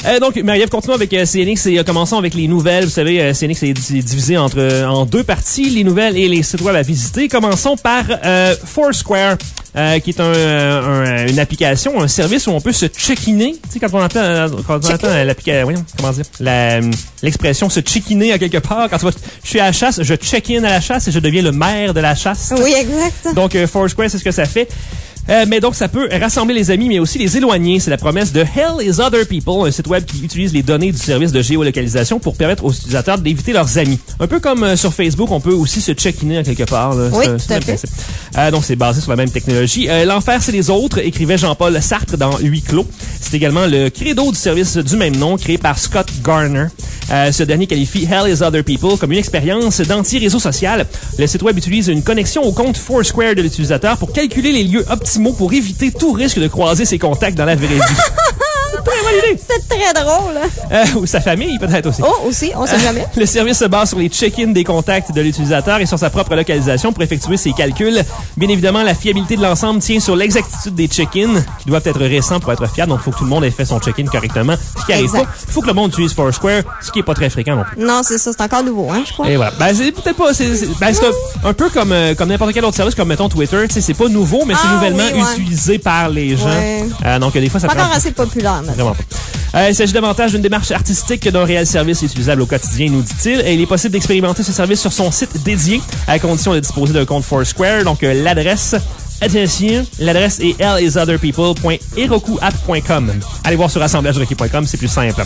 Euh, donc, Marie-Ève, continuons avec euh, C N X et euh, commençons avec les nouvelles. Vous savez, euh, C N X est d- divisé entre, euh, en deux parties, les nouvelles et les sites web à visiter. Commençons par euh, Foursquare. Euh, qui est un, un, une application, un service où on peut se check-iner. Tu sais, quand on entend, euh, quand on entend l'application, voyons, comment dire, la, l'expression se check-iner à quelque part. Quand tu vas, je suis à la chasse, je check-in à la chasse et je deviens le maire de la chasse. Oui, exact. Donc, euh, Foursquare, c'est ce que ça fait. Euh, mais donc, ça peut rassembler les amis, mais aussi les éloigner. C'est la promesse de Hell is Other People, un site web qui utilise les données du service de géolocalisation pour permettre aux utilisateurs d'éviter leurs amis. Un peu comme euh, sur Facebook, on peut aussi se check-iner à quelque part. Là. Oui, c'est, tout c'est à le fait. principe. Euh, donc, c'est basé sur la même technologie. Euh, L'enfer, c'est les autres, écrivait Jean-Paul Sartre dans Huis clos. C'est également le credo du service du même nom, créé par Scott Garner. Euh, ce dernier qualifie Hell is Other People comme une expérience d'anti-réseau social. Le site web utilise une connexion au compte Foursquare de l'utilisateur pour calculer les lieux optimaux pour éviter tout risque de croiser ses contacts dans la vraie vie. Très bonne idée. C'est très drôle. Euh, ou sa famille, peut-être aussi. Oh, aussi, on sait jamais. Le service se base sur les check-ins des contacts de l'utilisateur et sur sa propre localisation pour effectuer ses calculs. Bien évidemment, la fiabilité de l'ensemble tient sur l'exactitude des check-ins, qui doivent être récents pour être fiables. Donc, il faut que tout le monde ait fait son check-in correctement. Ce qui arrive Exact. pas. Il faut que le monde utilise Foursquare, ce qui est pas très fréquent non plus. Non, c'est ça, c'est encore nouveau, hein, je crois. Et voilà. Ben, c'est peut-être pas, c'est, c'est, ben, c'est un, un peu comme, euh, comme n'importe quel autre service, comme mettons Twitter. Tu sais, c'est pas nouveau, mais c'est Ah, nouvellement oui, ouais. utilisé par les gens. Ouais. Euh, donc, des fois, ça Pas prend... encore assez populaire, maintenant. Vraiment pas. Euh, il s'agit davantage d'une démarche artistique que d'un réel service utilisable au quotidien, nous dit-il. Et il est possible d'expérimenter ce service sur son site dédié, à condition de disposer d'un compte Foursquare. Donc, euh, l'adresse, attention, l'adresse est hell is other people point heroku app point com. Allez voir sur assemblage requis point com, c'est plus simple.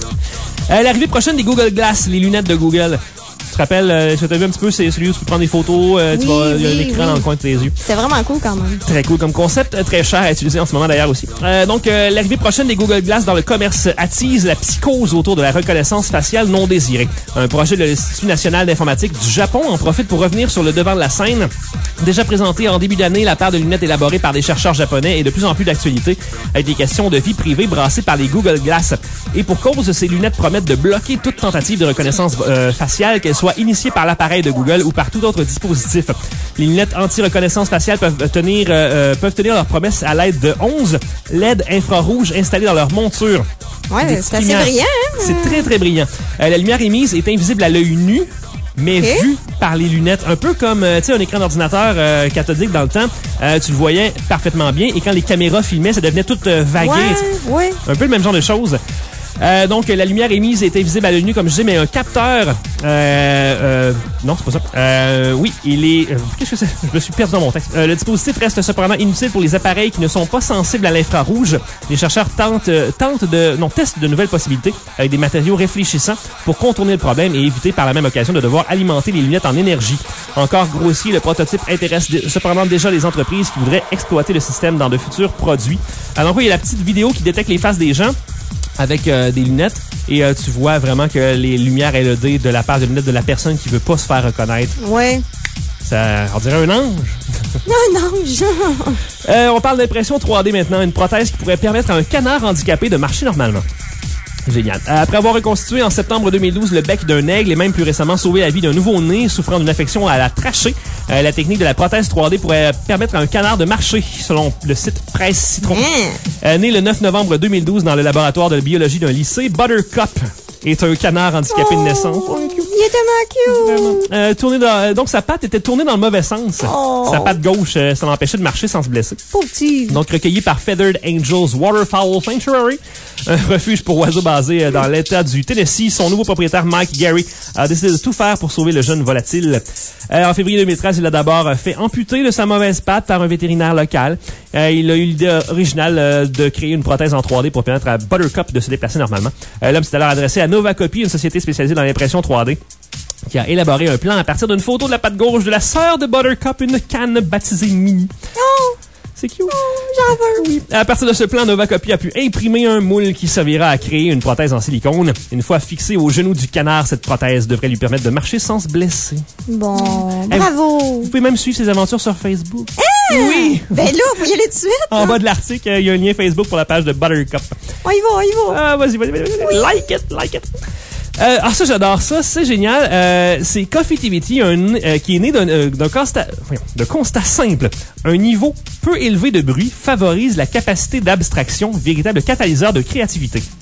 Euh, l'arrivée prochaine des Google Glass, les lunettes de Google. Tu te rappelles, euh, je t'ai vu un petit peu, c'est celui où tu peux prendre des photos, euh, tu Oui, vas, il y a un oui, écran oui. dans le coin de tes yeux. C'est vraiment cool quand même. Très cool comme concept, euh, très cher à utiliser en ce moment d'ailleurs aussi. Euh, donc, euh, l'arrivée prochaine des Google Glass dans le commerce attise la psychose autour de la reconnaissance faciale non désirée. Un projet de l'Institut national d'informatique du Japon en profite pour revenir sur le devant de la scène. Déjà présenté en début d'année, la paire de lunettes élaborées par des chercheurs japonais est de plus en plus d'actualité avec des questions de vie privée brassées par les Google Glass. Et pour cause, ces lunettes promettent de bloquer toute tentative de reconnaissance euh, faciale, qu'elle soit initiée par l'appareil de Google ou par tout autre dispositif. Les lunettes anti-reconnaissance faciale peuvent tenir, euh, peuvent tenir leur promesse à l'aide de onze L E D infrarouges installés dans leur monture. Ouais, Des c'est petites assez lumières. brillant, hein? C'est très, très brillant. Euh, la lumière émise est invisible à l'œil nu, mais Ok. vue par les lunettes. Un peu comme, euh, tu sais, un écran d'ordinateur euh, cathodique dans le temps. Euh, tu le voyais parfaitement bien. Et quand les caméras filmaient, ça devenait tout euh, vagué. Ouais, ouais. Un peu le même genre de choses. Euh, donc, la lumière émise est invisible à l'œil nu, comme je disais, mais un capteur... Euh, euh, non, c'est pas ça. Euh, oui, il est... Euh, qu'est-ce que c'est? Je me suis perdu dans mon texte. Euh, le dispositif reste cependant inutile pour les appareils qui ne sont pas sensibles à l'infrarouge. Les chercheurs tentent, euh, tentent de... Non, testent de nouvelles possibilités avec des matériaux réfléchissants pour contourner le problème et éviter par la même occasion de devoir alimenter les lunettes en énergie. Encore grossier, le prototype intéresse dé- cependant déjà les entreprises qui voudraient exploiter le système dans de futurs produits. Alors, oui, il y a la petite vidéo qui détecte les faces des gens avec euh, des lunettes et euh, tu vois vraiment que les lumières L E D de la paire de lunettes de la personne qui veut pas se faire reconnaître, Ouais. ça, on dirait un ange. Non, non, genre. Euh, on parle d'impression trois D maintenant, une prothèse qui pourrait permettre à un canard handicapé de marcher normalement. Génial. Après avoir reconstitué en septembre deux mille douze le bec d'un aigle et même plus récemment sauvé la vie d'un nouveau-né souffrant d'une affection à la trachée, euh, la technique de la prothèse trois D pourrait permettre à un canard de marcher, selon le site Presse Citron. Hein? Euh, né le neuf novembre deux mille douze dans le laboratoire de biologie d'un lycée, Buttercup est un canard handicapé de naissance. Oh, il est tellement cute. Euh, tourné dans, euh, donc sa patte était tournée dans le mauvais sens. Oh. Sa patte gauche, euh, ça l'empêchait de marcher sans se blesser. Pauvre petit. Donc recueilli par Feathered Angels Waterfowl Sanctuary, un refuge pour oiseaux basé euh, dans l'État du Tennessee. Son nouveau propriétaire Mike Gary a décidé de tout faire pour sauver le jeune volatile. Euh, en février deux mille treize, il a d'abord euh, fait amputer de sa mauvaise patte par un vétérinaire local. Euh, il a eu l'idée originale euh, de créer une prothèse en trois D pour permettre à Buttercup de se déplacer normalement. Euh, L'homme s'est alors adressé à Novacopy, une société spécialisée dans l'impression trois D, qui a élaboré un plan à partir d'une photo de la patte gauche de la sœur de Buttercup, une canne baptisée Mini. Oh, C'est cute. j'en veux. Oui. À partir de ce plan, Novacopy a pu imprimer un moule qui servira à créer une prothèse en silicone. Une fois fixée au genou du canard, cette prothèse devrait lui permettre de marcher sans se blesser. Bon, Eh, bravo. Vous pouvez même suivre ses aventures sur Facebook. Oui! Ben là, faut y aller tout de suite. En bas de l'article, il y a un lien Facebook pour la page de Buttercup. On y va, on y va. Ah, vas-y, vas-y, vas-y. vas-y. Like it, like it. Euh, ah, ça, j'adore ça. C'est génial. Euh, c'est Coffeetivity, un, euh, qui est né d'un, euh, d'un constat, voyons, de constat simple. Un niveau peu élevé de bruit favorise la capacité d'abstraction, véritable catalyseur de créativité.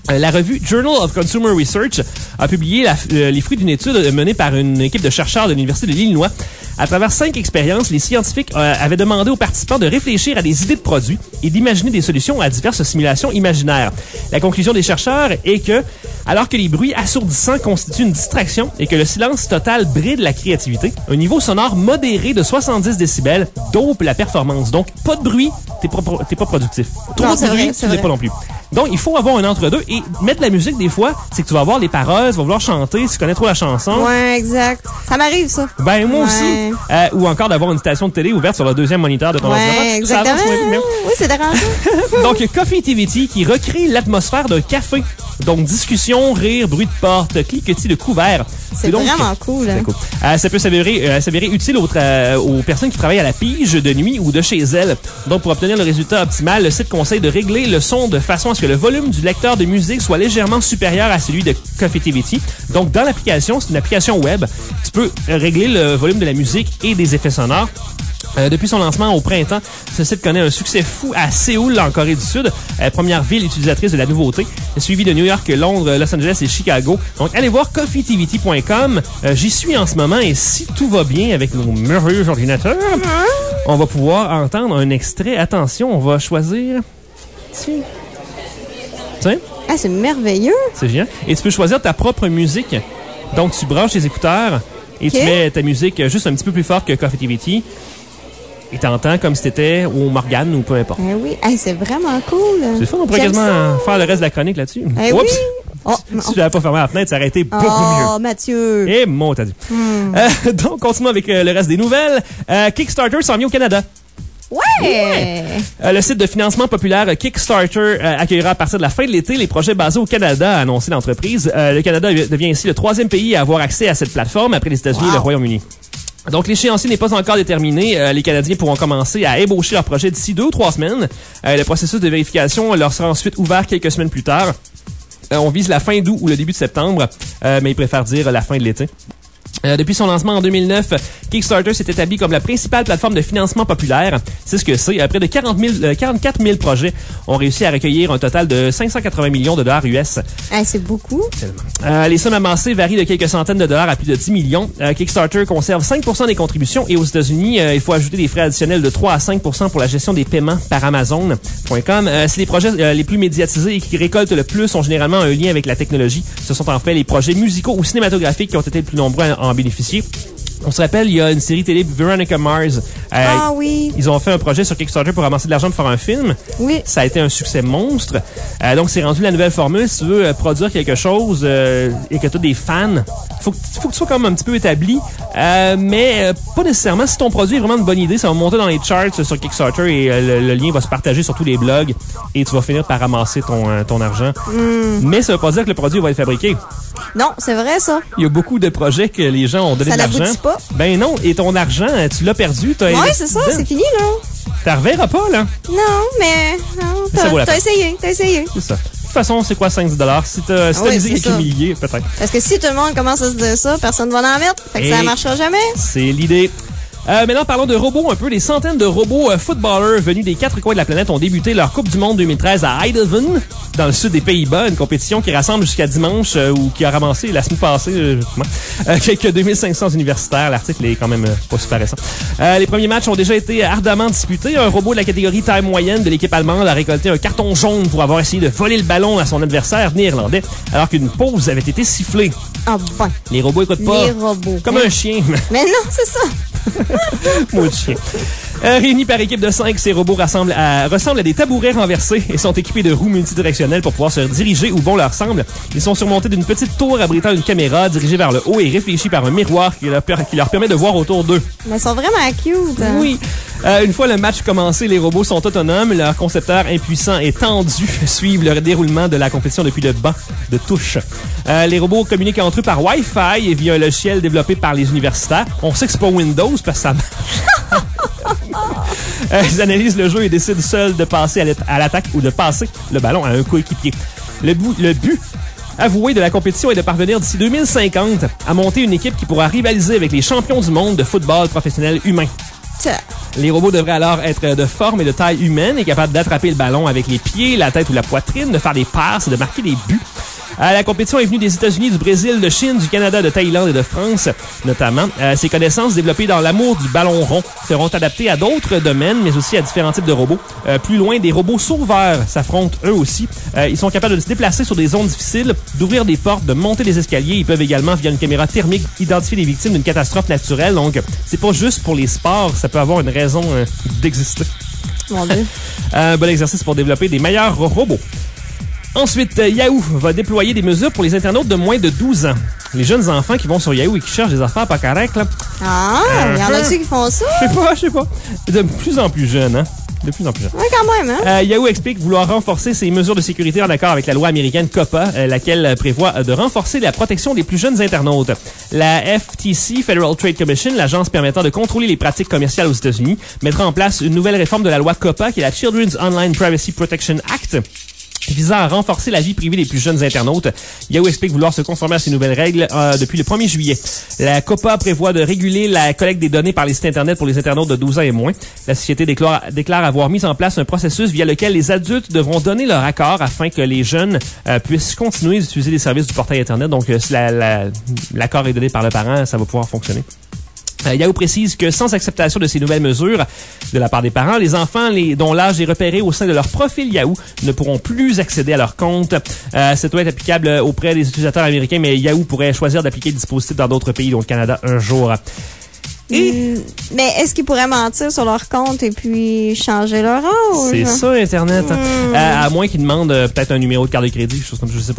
Euh, La revue Journal of Consumer Research a publié la, euh, les fruits d'une étude menée par une équipe de chercheurs de l'Université de l'Illinois. À travers cinq expériences, les scientifiques euh, avaient demandé aux participants de réfléchir à des idées de produits et d'imaginer des solutions à diverses simulations imaginaires. La conclusion des chercheurs est que, alors que les bruits assourdissants constituent une distraction et que le silence total bride la créativité, un niveau sonore modéré de soixante-dix décibels dope la performance. Donc, pas de bruit, t'es pas, t'es pas productif. Trop Non, de c'est bruit, vrai, tu c'est l'es vrai. pas non plus. Donc, il faut avoir un entre-deux et mettre de la musique, des fois, c'est que tu vas avoir les paroles, tu vas vouloir chanter, si tu connais trop la chanson. Ouais, exact. Ça m'arrive, ça. Ben, moi Ouais. aussi. Euh, ou encore d'avoir une station de télé ouverte sur le deuxième moniteur de ton ordinateur. Ouais, Ça exactement. avance moins vite, mais- Oui, c'est dérangeant. Donc, Coffeetivity qui recrée l'atmosphère d'un café. Donc, discussion, rire, bruit de porte, cliquetis de couverts. C'est donc vraiment cool. c'est Hein. cool. Euh, ça peut s'avérer, euh, s'avérer utile aux, tra- aux personnes qui travaillent à la pige de nuit ou de chez elles. Donc, pour obtenir le résultat optimal, le site conseille de régler le son de façon à ce que le volume du lecteur de musique soit légèrement supérieur à celui de Coffeetivity. Donc, dans l'application, c'est une application web, tu peux régler le volume de la musique et des effets sonores. Euh, depuis son lancement au printemps, ce site connaît un succès fou à Séoul, en Corée du Sud, euh, première ville utilisatrice de la nouveauté, suivi de New York, Londres, Los Angeles et Chicago. Donc, allez voir coffeetivity point com. Euh, J'y suis en ce moment et si tout va bien avec nos merveilleux ordinateurs, on va pouvoir entendre un extrait. Attention, on va choisir... Tiens. Tiens, Ah, c'est merveilleux. c'est génial. Et tu peux choisir ta propre musique. Donc, tu branches tes écouteurs et Ok. tu mets ta musique juste un petit peu plus forte que Coffeetivity. Et t'entends comme si t'étais au Morgane ou peu importe. Eh oui. Hey, c'est vraiment cool. C'est fun, on pourrait J'aime quasiment ça. faire le reste de la chronique là-dessus. Eh oui. Oups! Oh, Si j'avais pas fermé la fenêtre, ça aurait été beaucoup oh mieux. Mathieu. Et mon t'as dit. Euh, donc, continuons avec euh, le reste des nouvelles. Euh, Kickstarter s'en vient au Canada. Ouais. Euh, le site de financement populaire Kickstarter euh, accueillera à partir de la fin de l'été les projets basés au Canada, a annoncé l'entreprise. Euh, le Canada devient ainsi le troisième pays à avoir accès à cette plateforme après les États-Unis et le Royaume-Uni. Donc, l'échéancier n'est pas encore déterminé. Euh, les Canadiens pourront commencer à ébaucher leur projet d'ici deux ou trois semaines. Euh, le processus de vérification leur sera ensuite ouvert quelques semaines plus tard. Euh, on vise la fin d'août ou le début de septembre, euh, mais ils préfèrent dire la fin de l'été. Euh, depuis son lancement en deux mille neuf, Kickstarter s'est établi comme la principale plateforme de financement populaire. C'est ce que c'est. Euh, près de quarante mille, euh, quarante-quatre mille projets ont réussi à recueillir un total de cinq cent quatre-vingts millions de dollars U S. Hey, c'est beaucoup. Euh, les sommes amassées varient de quelques centaines de dollars à plus de dix millions. Euh, Kickstarter conserve cinq pour cent des contributions et aux États-Unis, euh, il faut ajouter des frais additionnels de trois à cinq pour cent pour la gestion des paiements par Amazon point com. Euh, c'est les projets euh, les plus médiatisés et qui récoltent le plus ont généralement un lien avec la technologie. Ce sont en fait les projets musicaux ou cinématographiques qui ont été le plus nombreux à en bénéficier. On se rappelle, il y a une série télé, Veronica Mars. Euh, Ah oui. Ils ont fait un projet sur Kickstarter pour ramasser de l'argent pour faire un film. Oui. Ça a été un succès monstre. Euh, donc, c'est rendu la nouvelle formule. Si tu veux euh, produire quelque chose euh, et que tu as des fans, faut que, faut que tu sois quand même un petit peu établi. Euh, mais euh, pas nécessairement. Si ton produit est vraiment une bonne idée, ça va monter dans les charts sur Kickstarter et euh, le, le lien va se partager sur tous les blogs et tu vas finir par ramasser ton, euh, ton argent. Mm. Mais ça veut pas dire que le produit va être fabriqué. Non, c'est vrai, ça. Il y a beaucoup de projets que les gens ont donné Ça de l'argent. n'aboutit pas. Ben non, et ton argent, tu l'as perdu. T'as Ouais, investi c'est ça. dedans. C'est fini, là. T'en reverras pas, là. Non, mais. Non, Ça t'as vaut la t'as peine. essayé. T'as essayé. C'est ça. De toute façon, c'est quoi cinq dix dollars? Si ta si ta Ah oui, musique est c'est ça. humiliée, peut-être. Parce que si tout le monde commence à se dire ça, personne va en mettre. Fait que Et- ça marchera jamais. C'est l'idée. Euh, maintenant, parlons de robots un peu. Des centaines de robots euh, footballeurs venus des quatre coins de la planète ont débuté leur Coupe du Monde deux mille treize à Eindhoven, dans le sud des Pays-Bas, une compétition qui rassemble jusqu'à dimanche euh, ou qui a ramassé la semaine passée euh, justement, euh, quelques deux mille cinq cents universitaires. L'article est quand même euh, pas super récent. Euh, les premiers matchs ont déjà été ardemment disputés. Un robot de la catégorie taille moyenne de l'équipe allemande a récolté un carton jaune pour avoir essayé de voler le ballon à son adversaire néerlandais, alors qu'une pause avait été sifflée. Ah bon. Les robots écoutent pas. Les robots. Comme un chien. Mais non, c'est ça. Maudit chien. Euh, réunis par équipe de cinq, ces robots ressemblent à, ressemblent à des tabourets renversés et sont équipés de roues multidirectionnelles pour pouvoir se diriger où bon leur semble. Ils sont surmontés d'une petite tour abritant une caméra dirigée vers le haut et réfléchie par un miroir qui leur, per- qui leur permet de voir autour d'eux. Mais ils sont vraiment cute. hein. Oui. Euh, une fois le match commencé, les robots sont autonomes. Leurs concepteurs impuissants et tendus suivent le déroulement de la compétition depuis le banc de touche. Euh, les robots communiquent entre eux par Wi-Fi et via un logiciel développé par les universitaires. On sait que c'est pas Windows parce que ça marche. Euh, ils analysent le jeu et décident seuls de passer à l'at- à l'attaque ou de passer le ballon à un coéquipier. Le, bout- le but avoué de la compétition est de parvenir d'ici deux mille cinquante à monter une équipe qui pourra rivaliser avec les champions du monde de football professionnel humain. Tiens. Les robots devraient alors être de forme et de taille humaine et capables d'attraper le ballon avec les pieds, la tête ou la poitrine, de faire des passes et de marquer des buts. Euh, la compétition est venue des États-Unis, du Brésil, de Chine, du Canada, de Thaïlande et de France, notamment. Euh, ces connaissances développées dans l'amour du ballon rond seront adaptées à d'autres domaines, mais aussi à différents types de robots. Euh, plus loin, des robots sauveurs s'affrontent eux aussi. Euh, ils sont capables de se déplacer sur des zones difficiles, d'ouvrir des portes, de monter des escaliers. Ils peuvent également, via une caméra thermique, identifier les victimes d'une catastrophe naturelle. Donc, c'est pas juste pour les sports, ça peut avoir une raison euh, d'exister. Mon Dieu. Un bon exercice pour développer des meilleurs robots. Ensuite, Yahoo va déployer des mesures pour les internautes de moins de douze ans. Les jeunes enfants qui vont sur Yahoo et qui cherchent des affaires pas correctes, là. Ah, il y en a-tu qui font ça? Je sais pas, je sais pas. De plus en plus jeunes, hein. De plus en plus jeunes. Oui, quand même, hein? Euh, Yahoo explique vouloir renforcer ses mesures de sécurité en accord avec la loi américaine COPPA, euh, laquelle prévoit de renforcer la protection des plus jeunes internautes. La F T C, Federal Trade Commission, l'agence permettant de contrôler les pratiques commerciales aux États-Unis, mettra en place une nouvelle réforme de la loi COPPA, qui est la Children's Online Privacy Protection Act, visant à renforcer la vie privée des plus jeunes internautes. Yahoo explique vouloir se conformer à ces nouvelles règles euh, depuis le premier juillet. La COPPA prévoit de réguler la collecte des données par les sites Internet pour les internautes de douze ans et moins. La société déclare, déclare avoir mis en place un processus via lequel les adultes devront donner leur accord afin que les jeunes euh, puissent continuer d'utiliser les services du portail Internet. Donc, euh, si la, la, l'accord est donné par le parent, ça va pouvoir fonctionner. Euh, Yahoo précise que sans acceptation de ces nouvelles mesures de la part des parents, les enfants les, dont l'âge est repéré au sein de leur profil Yahoo ne pourront plus accéder à leur compte. Euh, cette loi est applicable auprès des utilisateurs américains, mais Yahoo pourrait choisir d'appliquer le dispositif dans d'autres pays, dont le Canada, un jour. Et Mmh, mais est-ce qu'ils pourraient mentir sur leur compte et puis changer leur âge? c'est ça, Internet. Hein. Mmh. Euh, à moins qu'ils demandent euh, peut-être un numéro de carte de crédit, quelque chose comme ça, je sais pas.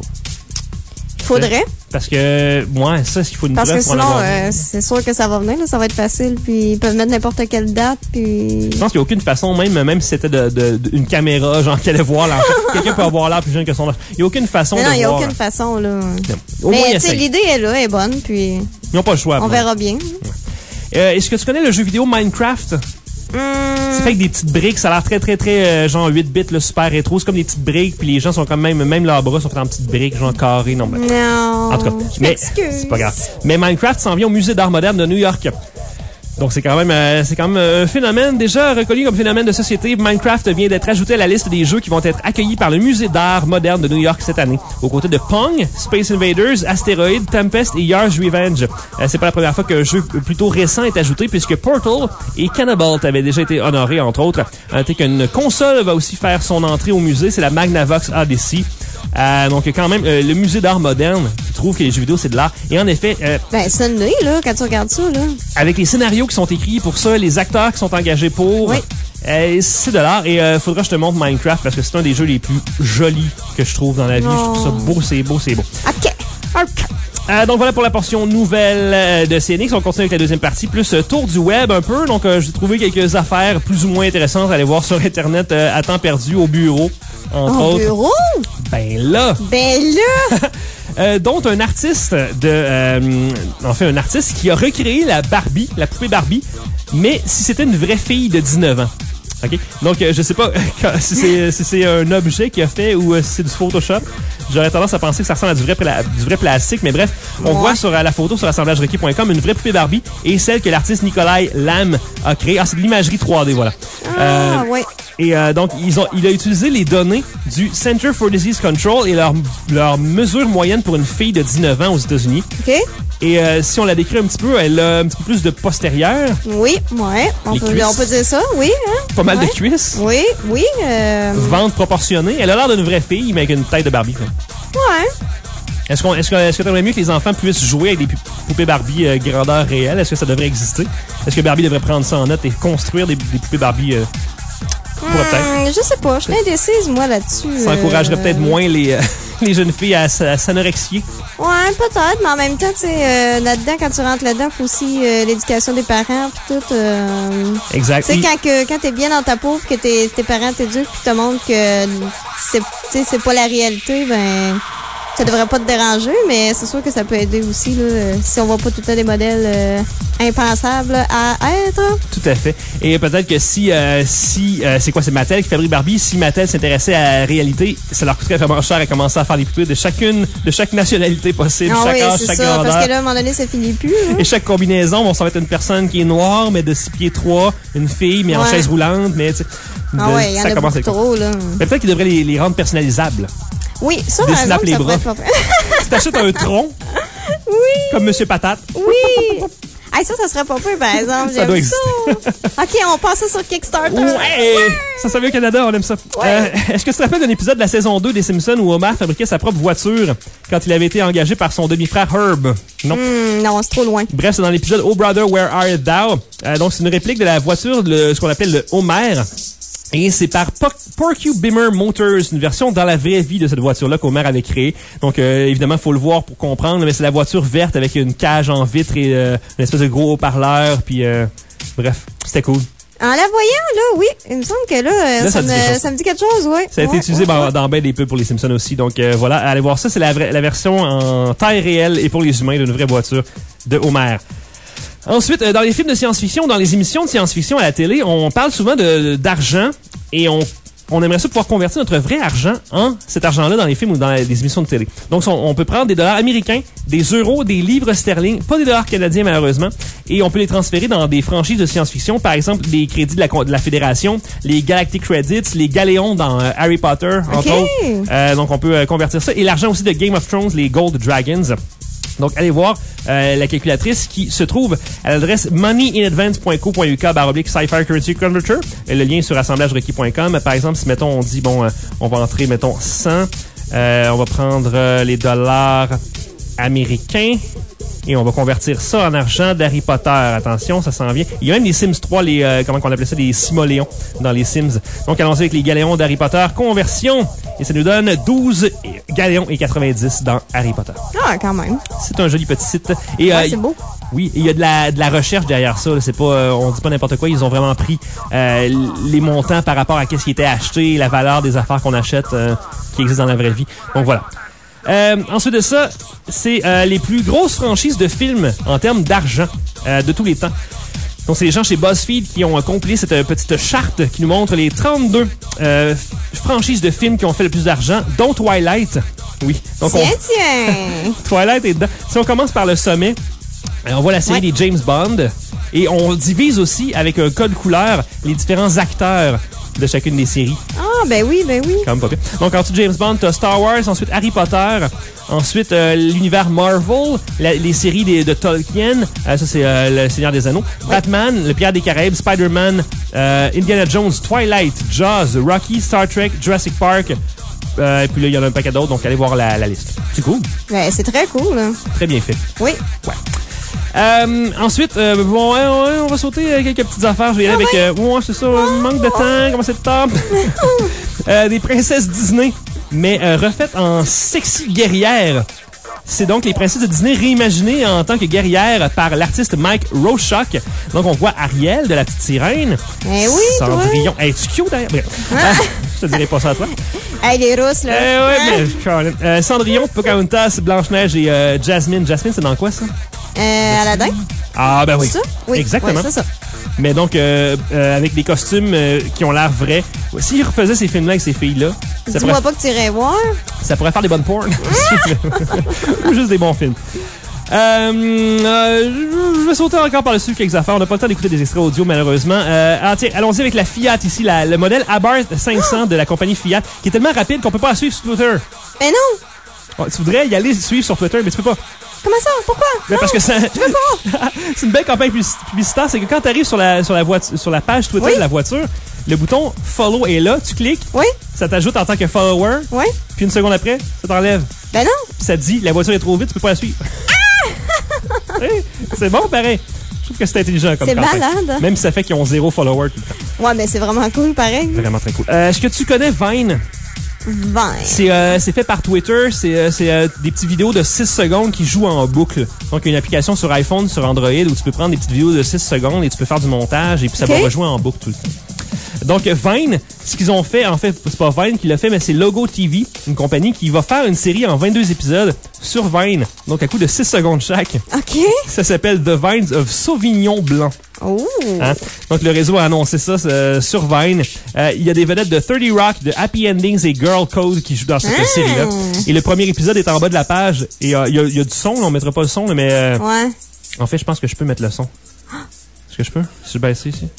Faudrait. Parce que, moi, ça, est-ce qu'il faut une Parce preuve que pour en sinon, avoir euh, c'est sûr que ça va venir, là, ça va être facile. Puis ils peuvent mettre n'importe quelle date. Puis. Je pense qu'il n'y a aucune façon, même même si c'était de, de, de- une caméra, genre qu'elle allait voir l'enfant. Quelqu'un peut avoir l'air plus jeune que son âge. Il n'y a aucune façon Mais non, de il n'y a voir. aucune façon, là. Non. Au moins, ils Mais tu sais, essayent. l'idée est là, elle est bonne. Puis Ils n'ont pas le choix. on moi. verra bien. Euh, est-ce que tu connais le jeu vidéo Minecraft? Hum, C'est fait avec des petites briques, ça a l'air très très très euh, genre huit bits, là, super rétro. C'est comme des petites briques, puis les gens sont quand même, même leurs bras sont faits en petites briques, genre carrées. Non, ben, non. en tout cas, Je mais m'excuse. c'est pas grave. Mais Minecraft s'en vient au musée d'art moderne de New York. Donc c'est quand même euh, c'est quand même un phénomène déjà reconnu comme phénomène de société. Minecraft vient d'être ajouté à la liste des jeux qui vont être accueillis par le musée d'art moderne de New York cette année, aux côtés de Pong, Space Invaders, Asteroid, Tempest et Yars' Revenge. Euh, c'est pas la première fois qu'un jeu plutôt récent est ajouté, puisque Portal et Cannabalt avaient déjà été honorés, entre autres. Notez qu'une console va aussi faire son entrée au musée, c'est la Magnavox Odyssey. Euh, donc quand même euh, le musée d'art moderne qui trouve que les jeux vidéo c'est de l'art, et en effet euh, Ben, c'est une nuit, là, quand tu regardes ça, là. avec les scénarios qui sont écrits pour ça, les acteurs qui sont engagés pour, Oui. euh, c'est de l'art. Et euh, faudra que je te montre Minecraft parce que c'est un des jeux les plus jolis que je trouve dans la vie. Oh. Je trouve ça beau, c'est beau, c'est beau. OK. OK. Euh, donc voilà pour la portion nouvelle euh, de C N X. On continue avec la deuxième partie, plus euh, tour du web un peu. Donc euh, j'ai trouvé quelques affaires plus ou moins intéressantes à aller voir sur Internet euh, à temps perdu au bureau, entre Au autres. bureau? Ben là, Ben là! euh, dont un artiste de, euh, en fait un artiste qui a recréé la Barbie, la poupée Barbie, mais si c'était une vraie fille de dix-neuf ans. OK? Donc, euh, je sais pas si c'est si c'est un objet qu'il a fait ou euh, si c'est du Photoshop. J'aurais tendance à penser que ça ressemble à du vrai, pla- du vrai plastique, mais bref, on Ouais. voit sur euh, la photo sur assemblages requis point com une vraie poupée Barbie et celle que l'artiste Nikolai Lam a créée. Ah, c'est de l'imagerie trois D, voilà. Ah, Euh, ouais. Et euh, donc, ils ont, il a utilisé les données du Center for Disease Control et leur, leur mesure moyenne pour une fille de dix-neuf ans aux États-Unis. OK? Et euh, si on la décrit un petit peu, elle a un petit peu plus de postérieur, Oui, ouais. On Les peut, cuisses. on peut dire ça, oui. Hein? pas mal Ouais. de cuisses, Oui, oui. Euh... ventre proportionné. Elle a l'air d'une vraie fille, mais avec une tête de Barbie. quoi. Ouais. Est-ce qu'on, est-ce que, est-ce que t'aimerais mieux que les enfants puissent jouer avec des pu- poupées Barbie euh, grandeur réelle? Est-ce que ça devrait exister? Est-ce que Barbie devrait prendre ça en note et construire des, des poupées Barbie? Euh, pourrait peut-être. Hum, je sais pas, je suis indécise, moi, là-dessus. Ça encouragerait Euh, peut-être moins les, euh, les jeunes filles à, s- à s'anorexier. Ouais, peut-être, mais en même temps, tu sais, euh, là-dedans, quand tu rentres là-dedans, faut aussi euh, l'éducation des parents, puis tout. Euh... Exact. Tu sais, Et- quand, que, quand t'es bien dans ta peau, puis que tes, tes parents t'éduquent, puis te montrent que c'est, tu sais, c'est pas la réalité, ben, ça devrait pas te déranger, mais c'est sûr que ça peut aider aussi, là, euh, si on voit pas tout le temps des modèles euh, impensables à être. Tout à fait. Et peut-être que si, euh, si euh, c'est quoi, c'est Mattel qui fabrique Barbie, si Mattel s'intéressait à la réalité, ça leur coûterait vraiment cher à commencer à faire des poupées de chacune, de chaque nationalité possible, Ah chaque oui, âge, c'est chaque ça, grandeur. parce que là, à un moment donné, ça finit plus. Hein? Et chaque combinaison, bon, ça va être une personne qui est noire, mais de six pieds trois, une fille, mais en Ouais. chaise roulante, mais tu sais, Ah de- ouais, il y en ça a commence à beaucoup être trop, là. Mais peut-être qu'ils devraient les, les rendre personnalisables. Oui, ça, par Dessinables exemple, les ça bras. pourrait être pas Tu t'achètes un tronc, Oui, comme Monsieur Patate. oui. Hey, ça, ça serait pas peu, par exemple. Ça doit J'aime ça. OK, on passe ça sur Kickstarter. Ouais! Ça s'en vient au Canada, on aime ça. Ouais. Euh, est-ce que tu te rappelles d'un épisode de la saison deux des Simpsons où Homer fabriquait sa propre voiture quand il avait été engagé par son demi-frère Herb? Non. Hmm, non, c'est trop loin. Bref, c'est dans l'épisode Oh Brother, Where Art Thou? Euh, donc, c'est une réplique de la voiture, le, ce qu'on appelle le Homer. Et c'est par Por- Porky Beamer Motors, une version dans la vraie vie de cette voiture-là qu'Homer avait créée. Donc, euh, évidemment, il faut le voir pour comprendre, mais c'est la voiture verte avec une cage en vitre et euh, une espèce de gros haut-parleur. Puis, euh, bref, c'était cool. En la voyant, là, oui, il me semble que là, euh, Là, ça ça, dit quelque me, chose. ça me dit quelque chose, oui. Ça a été Ouais, utilisé ouais, dans, ouais. dans ben des pubs pour les Simpsons aussi. Donc, euh, voilà, allez voir ça. C'est la, vraie- la version en taille réelle et pour les humains d'une vraie voiture de Homer. Ensuite, euh, dans les films de science-fiction, dans les émissions de science-fiction à la télé, on parle souvent de d'argent et on on aimerait ça pouvoir convertir notre vrai argent en cet argent-là dans les films ou dans les émissions de télé. Donc, on, on peut prendre des dollars américains, des euros, des livres sterling, pas des dollars canadiens malheureusement, et on peut les transférer dans des franchises de science-fiction, par exemple les crédits de la, de la Fédération, les Galactic Credits, les Galéons dans euh, Harry Potter, entre Ok. autres. Euh, donc, on peut euh, convertir ça. Et l'argent aussi de Game of Thrones, les Gold Dragons. Donc, allez voir euh, la calculatrice qui se trouve à l'adresse moneyinadvance point co point u k barre oblique Sci-Fi Currency Converter. Et le lien sur assemblage requis point com. Par exemple, si, mettons, on dit, bon, euh, on va entrer, mettons, cent. Euh, on va prendre euh, les dollars américains et on va convertir ça en argent d'Harry Potter. Attention, ça s'en vient. Il y a même les Sims trois, les euh, comment on appelait ça, les simoléons dans les Sims. Donc, allons-y avec les galéons d'Harry Potter. Conversion. Et ça nous donne douze galéons et quatre-vingt-dix dans Harry Potter. Ah, quand même. C'est un joli petit site. Et, Ouais, euh, c'est beau. Oui, il y a de la, de la recherche derrière ça. là. C'est pas, euh, on dit pas n'importe quoi. Ils ont vraiment pris euh, les montants par rapport à qu'est-ce qui était acheté, la valeur des affaires qu'on achète euh, qui existent dans la vraie vie. Donc voilà. Euh, ensuite de ça, c'est euh, les plus grosses franchises de films en termes d'argent euh, de tous les temps. Donc, c'est les gens chez BuzzFeed qui ont compilé cette euh, petite charte qui nous montre les trente-deux euh, franchises de films qui ont fait le plus d'argent, dont Twilight. Oui. Donc, Tiens, on, tiens. Twilight est dedans. Si on commence par le sommet, euh, on voit la série Ouais. des James Bond et on divise aussi avec un code couleur les différents acteurs de chacune des séries. Ah, ben oui, ben oui. Quand même pas pire. Donc, ensuite James Bond, t'as Star Wars, ensuite Harry Potter, ensuite euh, l'univers Marvel, la- les séries des- de Tolkien, euh, ça c'est euh, le Seigneur des Anneaux, Batman, le Pirate des Caraïbes, Spider-Man, euh, Indiana Jones, Twilight, Jaws, Rocky, Star Trek, Jurassic Park, euh, et puis là, il y en a un paquet d'autres, donc allez voir la, la liste. C'est cool. Ben, c'est très cool, là. Très bien fait. Oui. Ouais. Euh, ensuite, euh, bon, ouais, ouais, on va sauter euh, quelques petites affaires. Je vais y aller avec... Euh, ouais, c'est ça, euh, manque de temps, comment c'est de temps. euh, des princesses Disney, mais euh, refaites en sexy guerrière. C'est donc les princesses de Disney réimaginées en tant que guerrières par l'artiste Mike Rochock. Donc, on voit Ariel de la petite sirène. Eh oui, toi. Cendrillon. Hey, tu cute derrière? Bref. Ah, je te dirai pas ça à toi. Hey, les Russes, Eh là. ouais, Hein? mais, Colin. euh, Cendrillon, Pocahontas, Blanche-Neige et euh, Jasmine. Jasmine, c'est dans quoi, ça? Euh, Aladdin? Ah, ben oui. C'est ça? Oui. Exactement. Oui, c'est ça. Mais donc, euh, euh, avec des costumes euh, qui ont l'air vrais. Ouais, s'ils refaisaient ces films-là avec ces filles-là, ça Dis-moi pourrait, pas que tu irais voir. ça pourrait faire des bonnes porn. Ou juste des bons films. Euh, euh, je je vais sauter encore par-dessus quelques affaires. On n'a pas le temps d'écouter des extraits audio, malheureusement. Euh, alors, tiens, allons-y avec la Fiat ici, la, le modèle Abarth cinq cents de la compagnie Fiat, qui est tellement rapide qu'on peut pas la suivre sur Twitter. Mais non! Ouais, tu voudrais y aller suivre sur Twitter, mais tu peux pas. Comment ça? Pourquoi? Ben, parce que ça, c'est une belle campagne publici- publicitaire. C'est que quand tu arrives sur la, sur, la voiture, sur la page Twitter Oui. de la voiture, le bouton Follow est là, tu cliques, Oui? ça t'ajoute en tant que follower, Oui? puis une seconde après, ça t'enlève. Ben non! Puis ça te dit, la voiture est trop vite, tu peux pas la suivre. Hey, c'est bon, pareil. Je trouve que c'est intelligent comme C'est campagne. malade. Même si ça fait qu'ils ont zéro follower tout le temps. Ouais, mais c'est vraiment cool, pareil. Vraiment très cool. Euh, Est-ce que tu connais Vine? Vin. C'est euh, c'est fait par Twitter. C'est euh, c'est, euh, des petites vidéos de six secondes qui jouent en boucle. Donc, il y a une application sur iPhone, sur Android, où tu peux prendre des petites vidéos de six secondes et tu peux faire du montage et puis ça Ok. va rejouer en boucle tout le temps. Donc, Vine, ce qu'ils ont fait, en fait, c'est pas Vine qui l'a fait, mais c'est Logo T V, une compagnie qui va faire une série en vingt-deux épisodes sur Vine. Donc, à coup de six secondes chaque. OK. Ça s'appelle The Vines of Sauvignon Blanc. Oh. Hein? Donc, le réseau a annoncé ça euh, sur Vine. Euh, il y a des vedettes de thirty Rock, de Happy Endings et Girl Code qui jouent dans cette ah. série-là. Et le premier épisode est en bas de la page. Et euh, il y, a, il y a du son, là, on mettra pas le son, là, mais... Euh, ouais. En fait, je pense que je peux mettre le son. Est-ce que je peux? Si je baisse ici?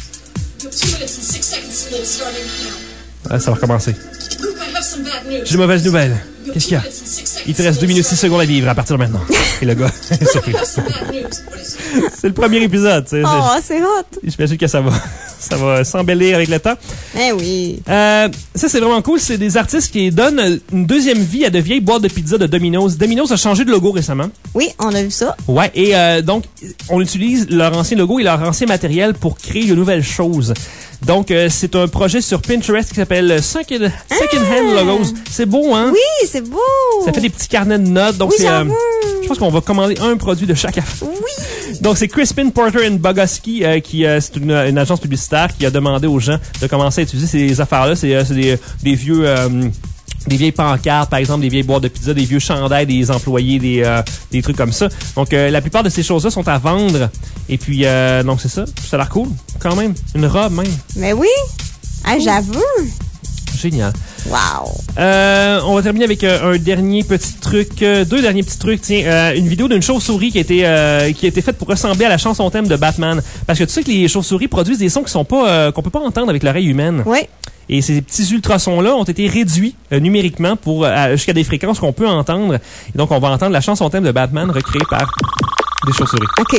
Ah, ça va recommencer. J'ai de mauvaises nouvelles. Qu'est-ce qu'il y a? Il te reste deux minutes six secondes à vivre à partir de maintenant. Et le gars, surprise. C'est le premier épisode. Tu sais, oh, c'est hot. J'imagine que ça va, ça va s'embellir avec le temps. Eh oui. Euh, ça, c'est vraiment cool. C'est des artistes qui donnent une deuxième vie à de vieilles boîtes de pizza de Domino's. Domino's a changé de logo récemment. Oui, on a vu ça. Ouais, et euh, donc, on utilise leur ancien logo et leur ancien matériel pour créer de nouvelles choses. Donc, euh, c'est un projet sur Pinterest qui s'appelle Second, Second Hand ah! Logos. C'est beau, hein? Oui, c'est beau. Ça fait des petits carnets de notes. Donc, oui, c'est, euh, j'avoue. je pense qu'on va commander un produit de chaque affaire. Oui. Donc, c'est Crispin Porter and Bogoski, euh, qui euh, c'est une, une agence publicitaire qui a demandé aux gens de commencer à utiliser ces affaires-là. C'est, euh, c'est des, des vieux... Euh, des vieilles pancartes, par exemple, des vieilles boîtes de pizza, des vieux chandails des employés, des euh, des trucs comme ça. Donc, euh, la plupart de ces choses-là sont à vendre. Et puis, euh, donc, c'est ça. Ça a l'air cool, quand même. Une robe, même. Mais oui. Ah, j'avoue. Génial. Wow. Euh, on va terminer avec euh, un dernier petit truc, euh, deux derniers petits trucs. Tiens, euh, une vidéo d'une chauve-souris qui a été euh, qui a été faite pour ressembler à la chanson thème de Batman. Parce que tu sais que les chauves-souris produisent des sons qui sont pas euh, qu'on peut pas entendre avec l'oreille humaine. Oui. Et ces petits ultrasons-là ont été réduits euh, numériquement pour euh, jusqu'à des fréquences qu'on peut entendre. Et donc, on va entendre la chanson thème de Batman recréée par des chauves-souris. OK.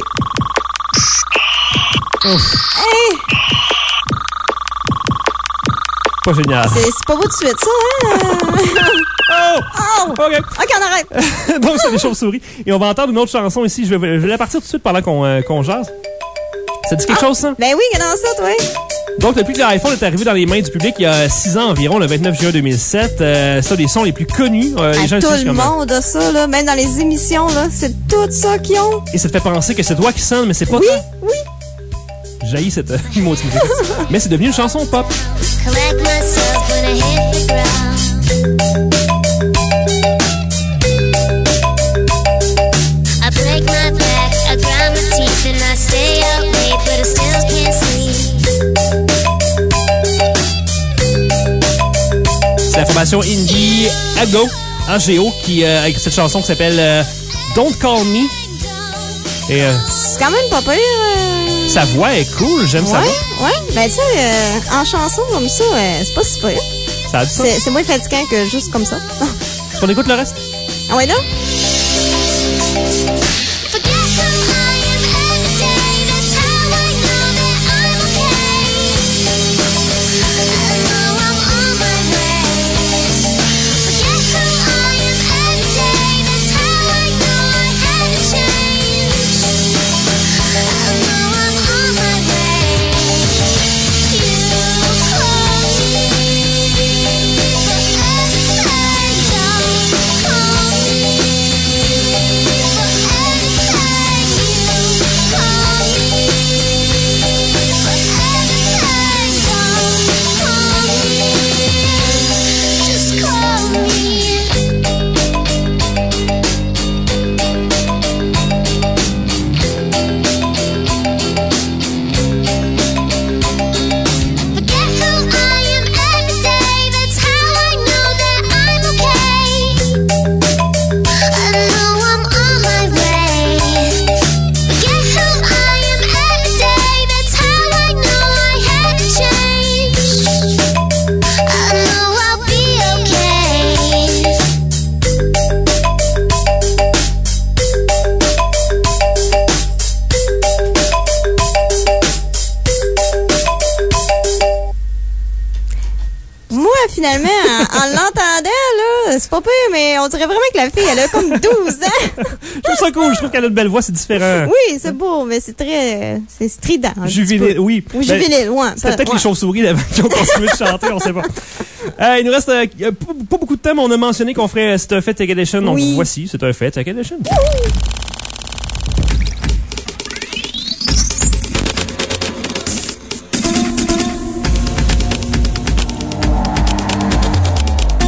Oh. Hey! Pas génial. C'est, c'est pas beau de suite, ça, hein? Oh! Oh! OK. OK, on arrête. Donc, c'est des chauves-souris. Et on va entendre une autre chanson ici. Je vais, je vais la partir tout de suite pendant qu'on, euh, qu'on jase. Ça dit quelque ah, chose, ça? Ben oui, dans ça, toi. Donc, depuis que l'iPhone est arrivé dans les mains du public il y a six ans environ, le vingt-neuf juin deux mille sept, euh, c'est un des sons les plus connus. Euh, les à gens tout utilisent le comme... monde a ça, là. Même dans les émissions, là. C'est tout ça qu'ils ont. Et ça te fait penser que c'est toi qui sonne, mais c'est pas oui, toi. Oui, J'haïs cette euh, émotivité. Mais c'est devenu une chanson pop. Collect myself when I hit the ground. I break my back, I grind my teeth, and I stay up late, but I still can't sleep. C'est la formation indie Ago, A G O, qui euh, avec cette chanson qui s'appelle euh, Don't Call Me. Et euh, c'est quand même pas pire. Euh... sa voix est cool, j'aime ouais, sa voix. Ouais, ben tu sais, euh, en chanson comme ça, euh, c'est pas si pire. Ça a du sens. C'est, c'est moins fatigant que juste comme ça. Est-ce qu'on écoute le reste? Ah ouais, là? Finalement, en, en l'entendant, là, c'est pas pire, mais on dirait vraiment que la fille, elle a comme douze ans. Je trouve ça cool, je trouve qu'elle a une belle voix, c'est différent. Oui, c'est beau, mais c'est très, c'est strident. Juvénile, oui. Oui, ben, juvénile, ouais. C'était peut-être ouais. les chauves-souris qui ont continué de chanter, on sait pas. Euh, il nous reste euh, pas, pas beaucoup de temps, mais on a mentionné qu'on ferait C'est un fait Tech Edition, donc oui. voici, C'est un fait Tech Edition.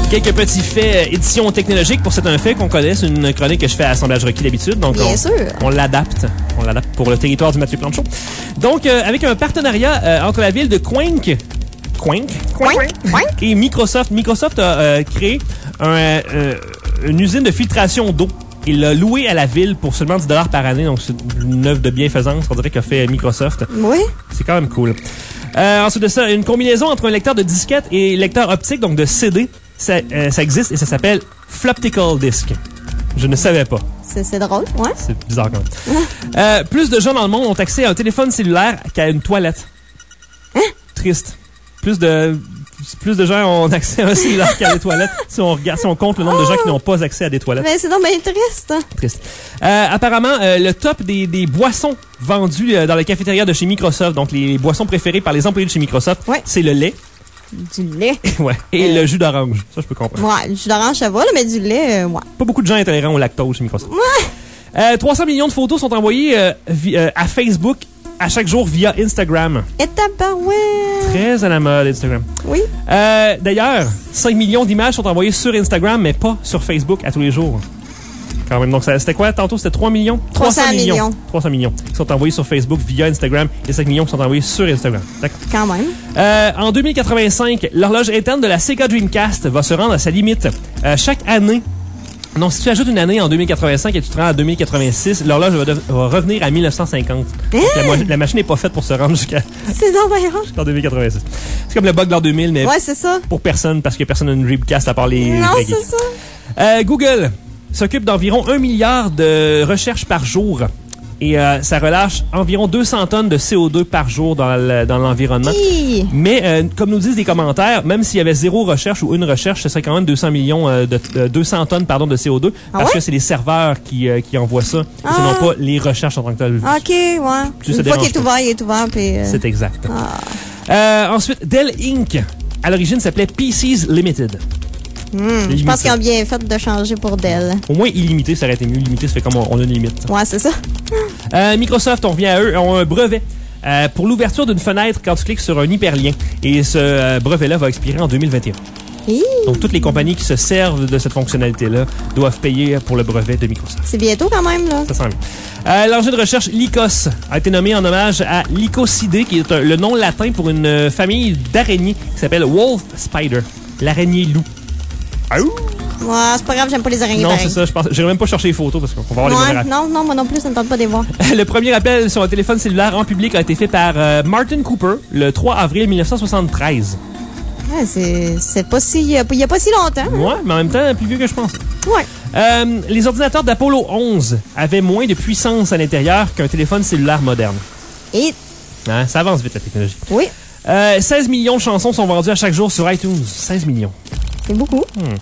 Quelques petits faits, euh, édition technologique. Pour c'est un fait qu'on connaît, c'est une chronique que je fais à Assemblage requis d'habitude. Donc, Bien on, sûr. on l'adapte. On l'adapte pour le territoire du Mathieu Plante Show. Donc, euh, avec un partenariat euh, entre la ville de Quank, Quank, Quank, Quank. et Microsoft. Microsoft a euh, créé un, euh, une usine de filtration d'eau. Il l'a loué à la ville pour seulement dix dollars par année. Donc, c'est une œuvre de bienfaisance, on dirait, qu'a fait Microsoft. Oui. C'est quand même cool. Euh, ensuite de ça, une combinaison entre un lecteur de disquette et lecteur optique, donc de C D. Ça, euh, ça existe et ça s'appelle Floptical Disc. Je ne savais pas. C'est, c'est drôle, ouais. C'est bizarre quand même. euh, plus de gens dans le monde ont accès à un téléphone cellulaire qu'à une toilette. Hein? Triste. Plus de... Plus de gens ont accès à un cellulaire qu'à des toilettes. Si on regarde, si on compte le nombre de gens qui n'ont pas accès à des toilettes. Mais c'est donc bien triste. Triste. Euh, apparemment, euh, le top des, des boissons vendues euh, dans la cafétéria de chez Microsoft, donc les boissons préférées par les employés de chez Microsoft, Ouais. c'est le lait. Du lait. Ouais. Et Euh. le jus d'orange. Ça, je peux comprendre. Ouais, du jus d'orange, ça va, là, mais du lait, euh, ouais. Pas beaucoup de gens intolérants au lactose chez Microsoft. Ouais. Euh, trois cents millions de photos sont envoyées euh, vi- euh, à Facebook à chaque jour via Instagram. Et tabarouette. Très à la mode, Instagram. Oui. Euh, d'ailleurs, cinq millions d'images sont envoyées sur Instagram, mais pas sur Facebook à tous les jours. Quand même. Donc, ça, c'était quoi tantôt? C'était trois millions? trois cents millions. trois cents millions qui sont envoyés sur Facebook via Instagram et cinq millions qui sont envoyés sur Instagram. D'accord. Quand même. Euh, en deux mille quatre-vingt-cinq, l'horloge interne de la Sega Dreamcast va se rendre à sa limite. Euh, chaque année, non, si tu ajoutes une année en deux mille quatre-vingt-cinq et tu te rends à deux mille quatre-vingt-six, l'horloge va, de- va revenir à mille neuf cent cinquante. Donc, la, mo- la machine n'est pas faite pour se rendre jusqu'à C'est donc bien rare. jusqu'en deux mille quatre-vingt-six. C'est comme le bug de l'an deux mille, mais Ouais, c'est ça. pour personne, parce que personne n'a une Dreamcast à part les Non, vrais c'est geeks. ça. Euh, Google s'occupe d'environ un milliard de recherches par jour. Et euh, ça relâche environ deux cents tonnes de C O deux par jour dans le- dans l'environnement. Hi. Mais, euh, comme nous disent les commentaires, même s'il y avait zéro recherche ou une recherche, ce serait quand même deux cents millions euh, de, de deux cents tonnes pardon, de C O deux. Ah Parce ouais? que c'est les serveurs qui, euh, qui envoient ça. Ah. Ce n'est pas les recherches en tant que telles. OK, ouais. Tu se Une fois déranges qu'il est pas. ouvert, il est ouvert, puis... euh, C'est exact. Ah. Euh, ensuite, Dell Incorporated. À l'origine, s'appelait P Cs Limited. Hmm, je Limité. pense qu'ils ont bien fait de changer pour Dell. Au moins, illimité, ça aurait été mieux. Limité, ça fait comme on, on a une limite. Ouais, c'est ça. Euh, Microsoft, on revient à eux, ont un brevet euh, pour l'ouverture d'une fenêtre quand tu cliques sur un hyperlien. Et ce euh, brevet-là va expirer en deux mille vingt et un. Hi. Donc, toutes les compagnies qui se servent de cette fonctionnalité-là doivent payer pour le brevet de Microsoft. C'est bientôt quand même, là. Ça sent bien. Euh, L'engin de recherche Lycos a été nommé en hommage à Lycosidés, qui est un- le nom latin pour une euh, famille d'araignées qui s'appelle Wolf Spider, l'araignée loup. Ah, ouh! Ouais, c'est pas grave, j'aime pas les araignées Non, pareil. c'est ça. Je pense. J'irai même pas chercher les photos parce qu'on va voir les Ouais, numérales. non, non, moi non plus, ça ne tente pas de les voir. Le premier appel sur un téléphone cellulaire en public a été fait par euh, Martin Cooper le trois avril mille neuf cent soixante-treize. Ouais, c'est, c'est pas si, il y a, il y a pas si longtemps. Ouais, mais en même temps, plus vieux que je pensais. Ouais. Euh, les ordinateurs d'Apollo onze avaient moins de puissance à l'intérieur qu'un téléphone cellulaire moderne. Et, Hein, ça avance vite, la technologie. oui, Euh, seize millions de chansons sont vendues à chaque jour sur iTunes. seize millions. c'est beaucoup.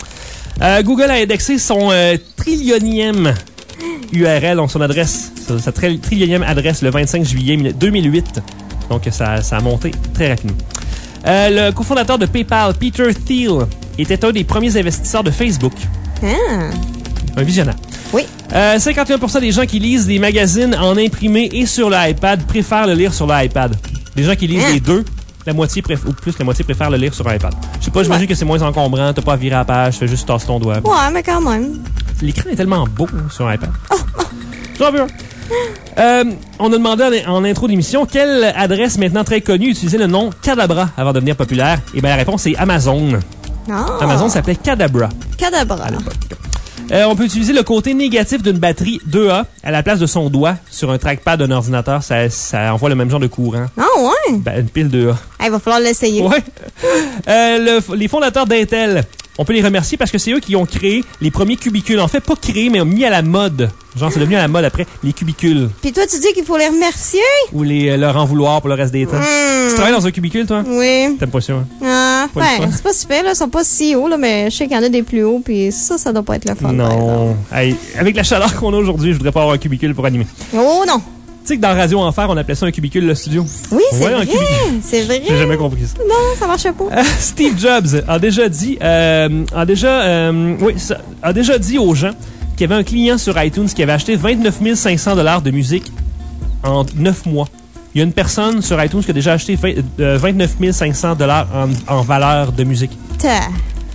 Euh, Google a indexé son euh, trillionième U R L, donc son adresse, sa, sa tri- trillionième adresse le vingt-cinq juillet deux mille huit. Donc, ça, ça a monté très rapidement. Euh, le cofondateur de PayPal, Peter Thiel, était un des premiers investisseurs de Facebook. Ah, Un visionnaire. oui. Euh, cinquante et un pour cent des gens qui lisent des magazines en imprimé et sur l'iPad préfèrent le lire sur l'iPad. Les gens qui lisent Hein? les deux, la moitié préf- ou plus la moitié préfèrent le lire sur iPad. Je sais pas, j'imagine Ouais. que c'est moins encombrant, t'as pas à virer à la page, tu fais juste tasser ton doigt. Ouais, mais quand même. L'écran est tellement beau hein, sur iPad. J'en veux un. Euh, on a demandé en, en intro d'émission quelle adresse maintenant très connue utilisait le nom Cadabra avant de devenir populaire. Et bien la réponse est Amazon. Ah, Amazon s'appelait Cadabra Cadabra. à l'époque. Euh, on peut utiliser le côté négatif d'une batterie deux A à la place de son doigt sur un trackpad d'un ordinateur. Ça, ça envoie le même genre de courant. Ah, ouais. Ben, une pile deux A. Ah, il va falloir l'essayer. Ouais. Euh, le- les fondateurs d'Intel, on peut les remercier parce que c'est eux qui ont créé les premiers cubicules. En fait, pas créés, mais mis à la mode. Genre, c'est devenu à la mode après, les cubicules. Puis toi, tu dis qu'il faut les remercier? Ou les, euh, leur en vouloir pour le reste des temps. Hmm. Tu travailles dans un cubicule, toi? Oui. T'aimes pas ça, hein? Ah, Pas le fun. ben, c'est pas super, là. Ils sont pas si hauts, là, mais je sais qu'il y en a des plus hauts, puis ça, ça doit pas être le fun. par exemple. Non. Hey, avec la chaleur qu'on a aujourd'hui, je voudrais pas avoir un cubicule pour animer. Oh, non. Tu sais que dans Radio Enfer, on appelait ça un cubicule, le studio. Oui, c'est Ouais, un vrai. cubicule. C'est vrai. J'ai jamais compris ça. Non, ça marche pas. Euh, Steve Jobs a déjà dit, euh, a déjà, euh, oui, ça- a déjà dit aux gens qu'il y avait un client sur iTunes qui avait acheté vingt-neuf mille cinq cents dollars de musique en neuf mois. Il y a une personne sur iTunes qui a déjà acheté vingt- euh, vingt-neuf mille cinq cents dollars en, en valeur de musique. Ta.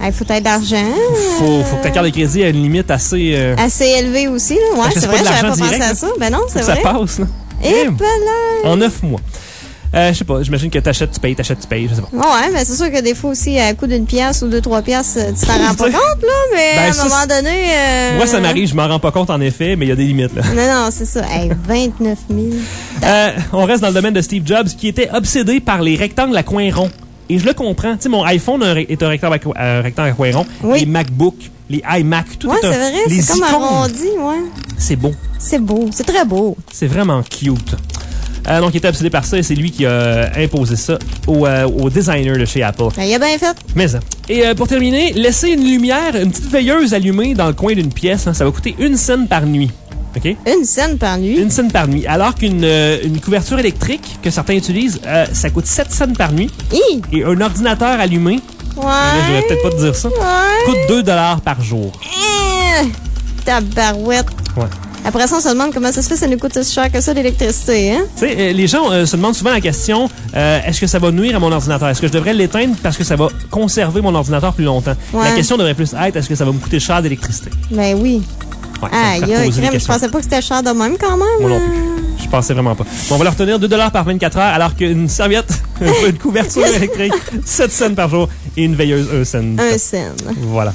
Il faut être d'argent. Faut, faut que ta carte de crédit ait une limite assez... Euh... Assez élevée aussi, là. Ouais, Parce que c'est c'est pas vrai, de j'avais l'argent pas pensé direct, à là. ça. Ben non, Faut c'est que vrai. ça passe, là. Et Bim. voilà. En neuf mois. Euh, je sais pas, j'imagine que t'achètes, tu payes, t'achètes, tu payes, je sais pas. Ouais, mais c'est sûr que des fois aussi, à coup d'une pièce ou deux, trois pièces, tu t'en rends pas compte, là, mais Ben, à un ça, moment donné... euh, Moi, ça m'arrive, je m'en rends pas compte en effet, mais il y a des limites, là. Non, non, c'est ça. Hey, vingt-neuf mille. Euh, on reste dans le domaine de Steve Jobs, qui était obsédé par les rectangles à coins ronds. Et je le comprends. Tu sais, mon iPhone est un rectangle à, co- un rectangle à coins ronds. Oui. Les MacBook, les iMac, tout Ouais, est un... c'est vrai, les c'est comme icônes. arrondi, ouais. C'est beau. C'est beau, c'est très beau. C'est vraiment cute. Euh, donc, il était obsédé par ça et c'est lui qui a imposé ça au, euh, au designer de chez Apple. Ben, il a bien fait. Mais ça. Et euh, pour terminer, laisser une lumière, une petite veilleuse allumée dans le coin d'une pièce, hein, ça va coûter une scène par nuit. OK? Une scène par nuit. Une scène par nuit. Alors qu'une euh, une couverture électrique que certains utilisent, euh, ça coûte sept scènes par nuit. Hi! Et un ordinateur allumé, Ouais. là, je devrais peut-être pas te dire ça, Ouais. coûte deux dollars par jour. Eh, tabarouette. Ouais. Après ça, on se demande comment ça se fait, ça nous coûte si cher que ça l'électricité, hein? Tu sais, euh, les gens euh, se demandent souvent la question, euh, est-ce que ça va nuire à mon ordinateur? Est-ce que je devrais l'éteindre parce que ça va conserver mon ordinateur plus longtemps? Ouais. La question devrait plus être, est-ce que ça va me coûter cher d'électricité? Ben oui. Ouais, ça me Aïe, fait aïe, poser des crème, je questions. pensais pas que c'était cher de même quand même. Moi non hein. plus. Je pensais vraiment pas. Bon, on va leur retenir deux dollars par vingt-quatre heures, alors qu'une serviette, une couverture électrique, sept cents par jour et une veilleuse, un cent. Un scène. Voilà.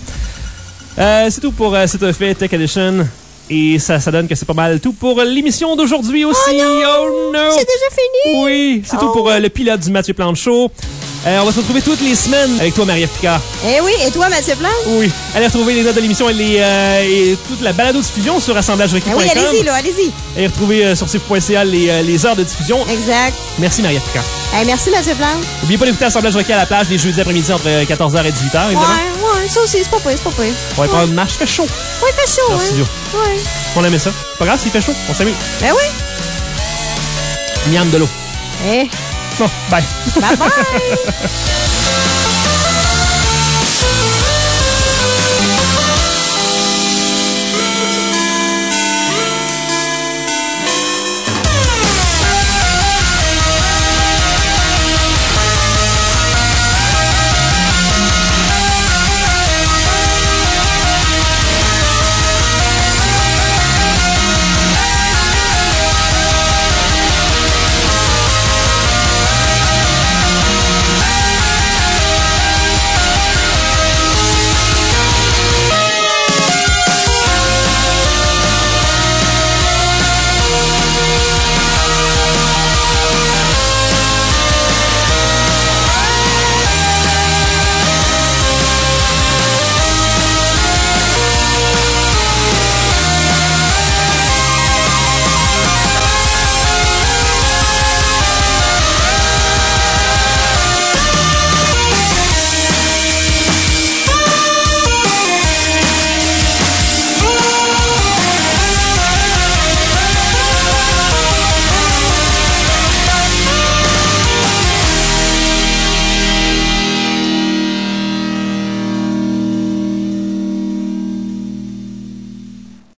Euh, c'est tout pour euh, cet fait Tech Edition. Et ça, ça donne que c'est pas mal tout pour l'émission d'aujourd'hui aussi. Oh non! Oh no! C'est déjà fini? Oui, c'est Oh. tout pour euh, le pilote du Mathieu Plante Show. Euh, on va se retrouver toutes les semaines avec toi, Marie-Ève Picard. Eh oui, et toi, Mathieu Plante? Oui. Allez retrouver les notes de l'émission et, les, euh, et toute la balado-diffusion sur assemblage requis point com. Ben oui, allez-y, là, allez-y. Allez retrouver euh, sur C F point C A les, euh, les heures de diffusion. Exact. Merci, Marie-Ève Picard. Hey, merci, Mathieu Plante. N'oubliez pas d'écouter Assemblage requis à la plage les jeudis après-midi entre euh, quatorze heures et dix-huit heures, évidemment. Ouais, ouais, ça aussi, c'est pas pire, c'est pas pire. On va faire une marche. Il fait chaud Ouais, il fait chaud, dans le hein? studio. Ouais. On aimait ça. C'est pas grave s'il fait chaud. On s'amuse. Ben oui. Miam de l'eau. Eh, Bon, bye. bye bye.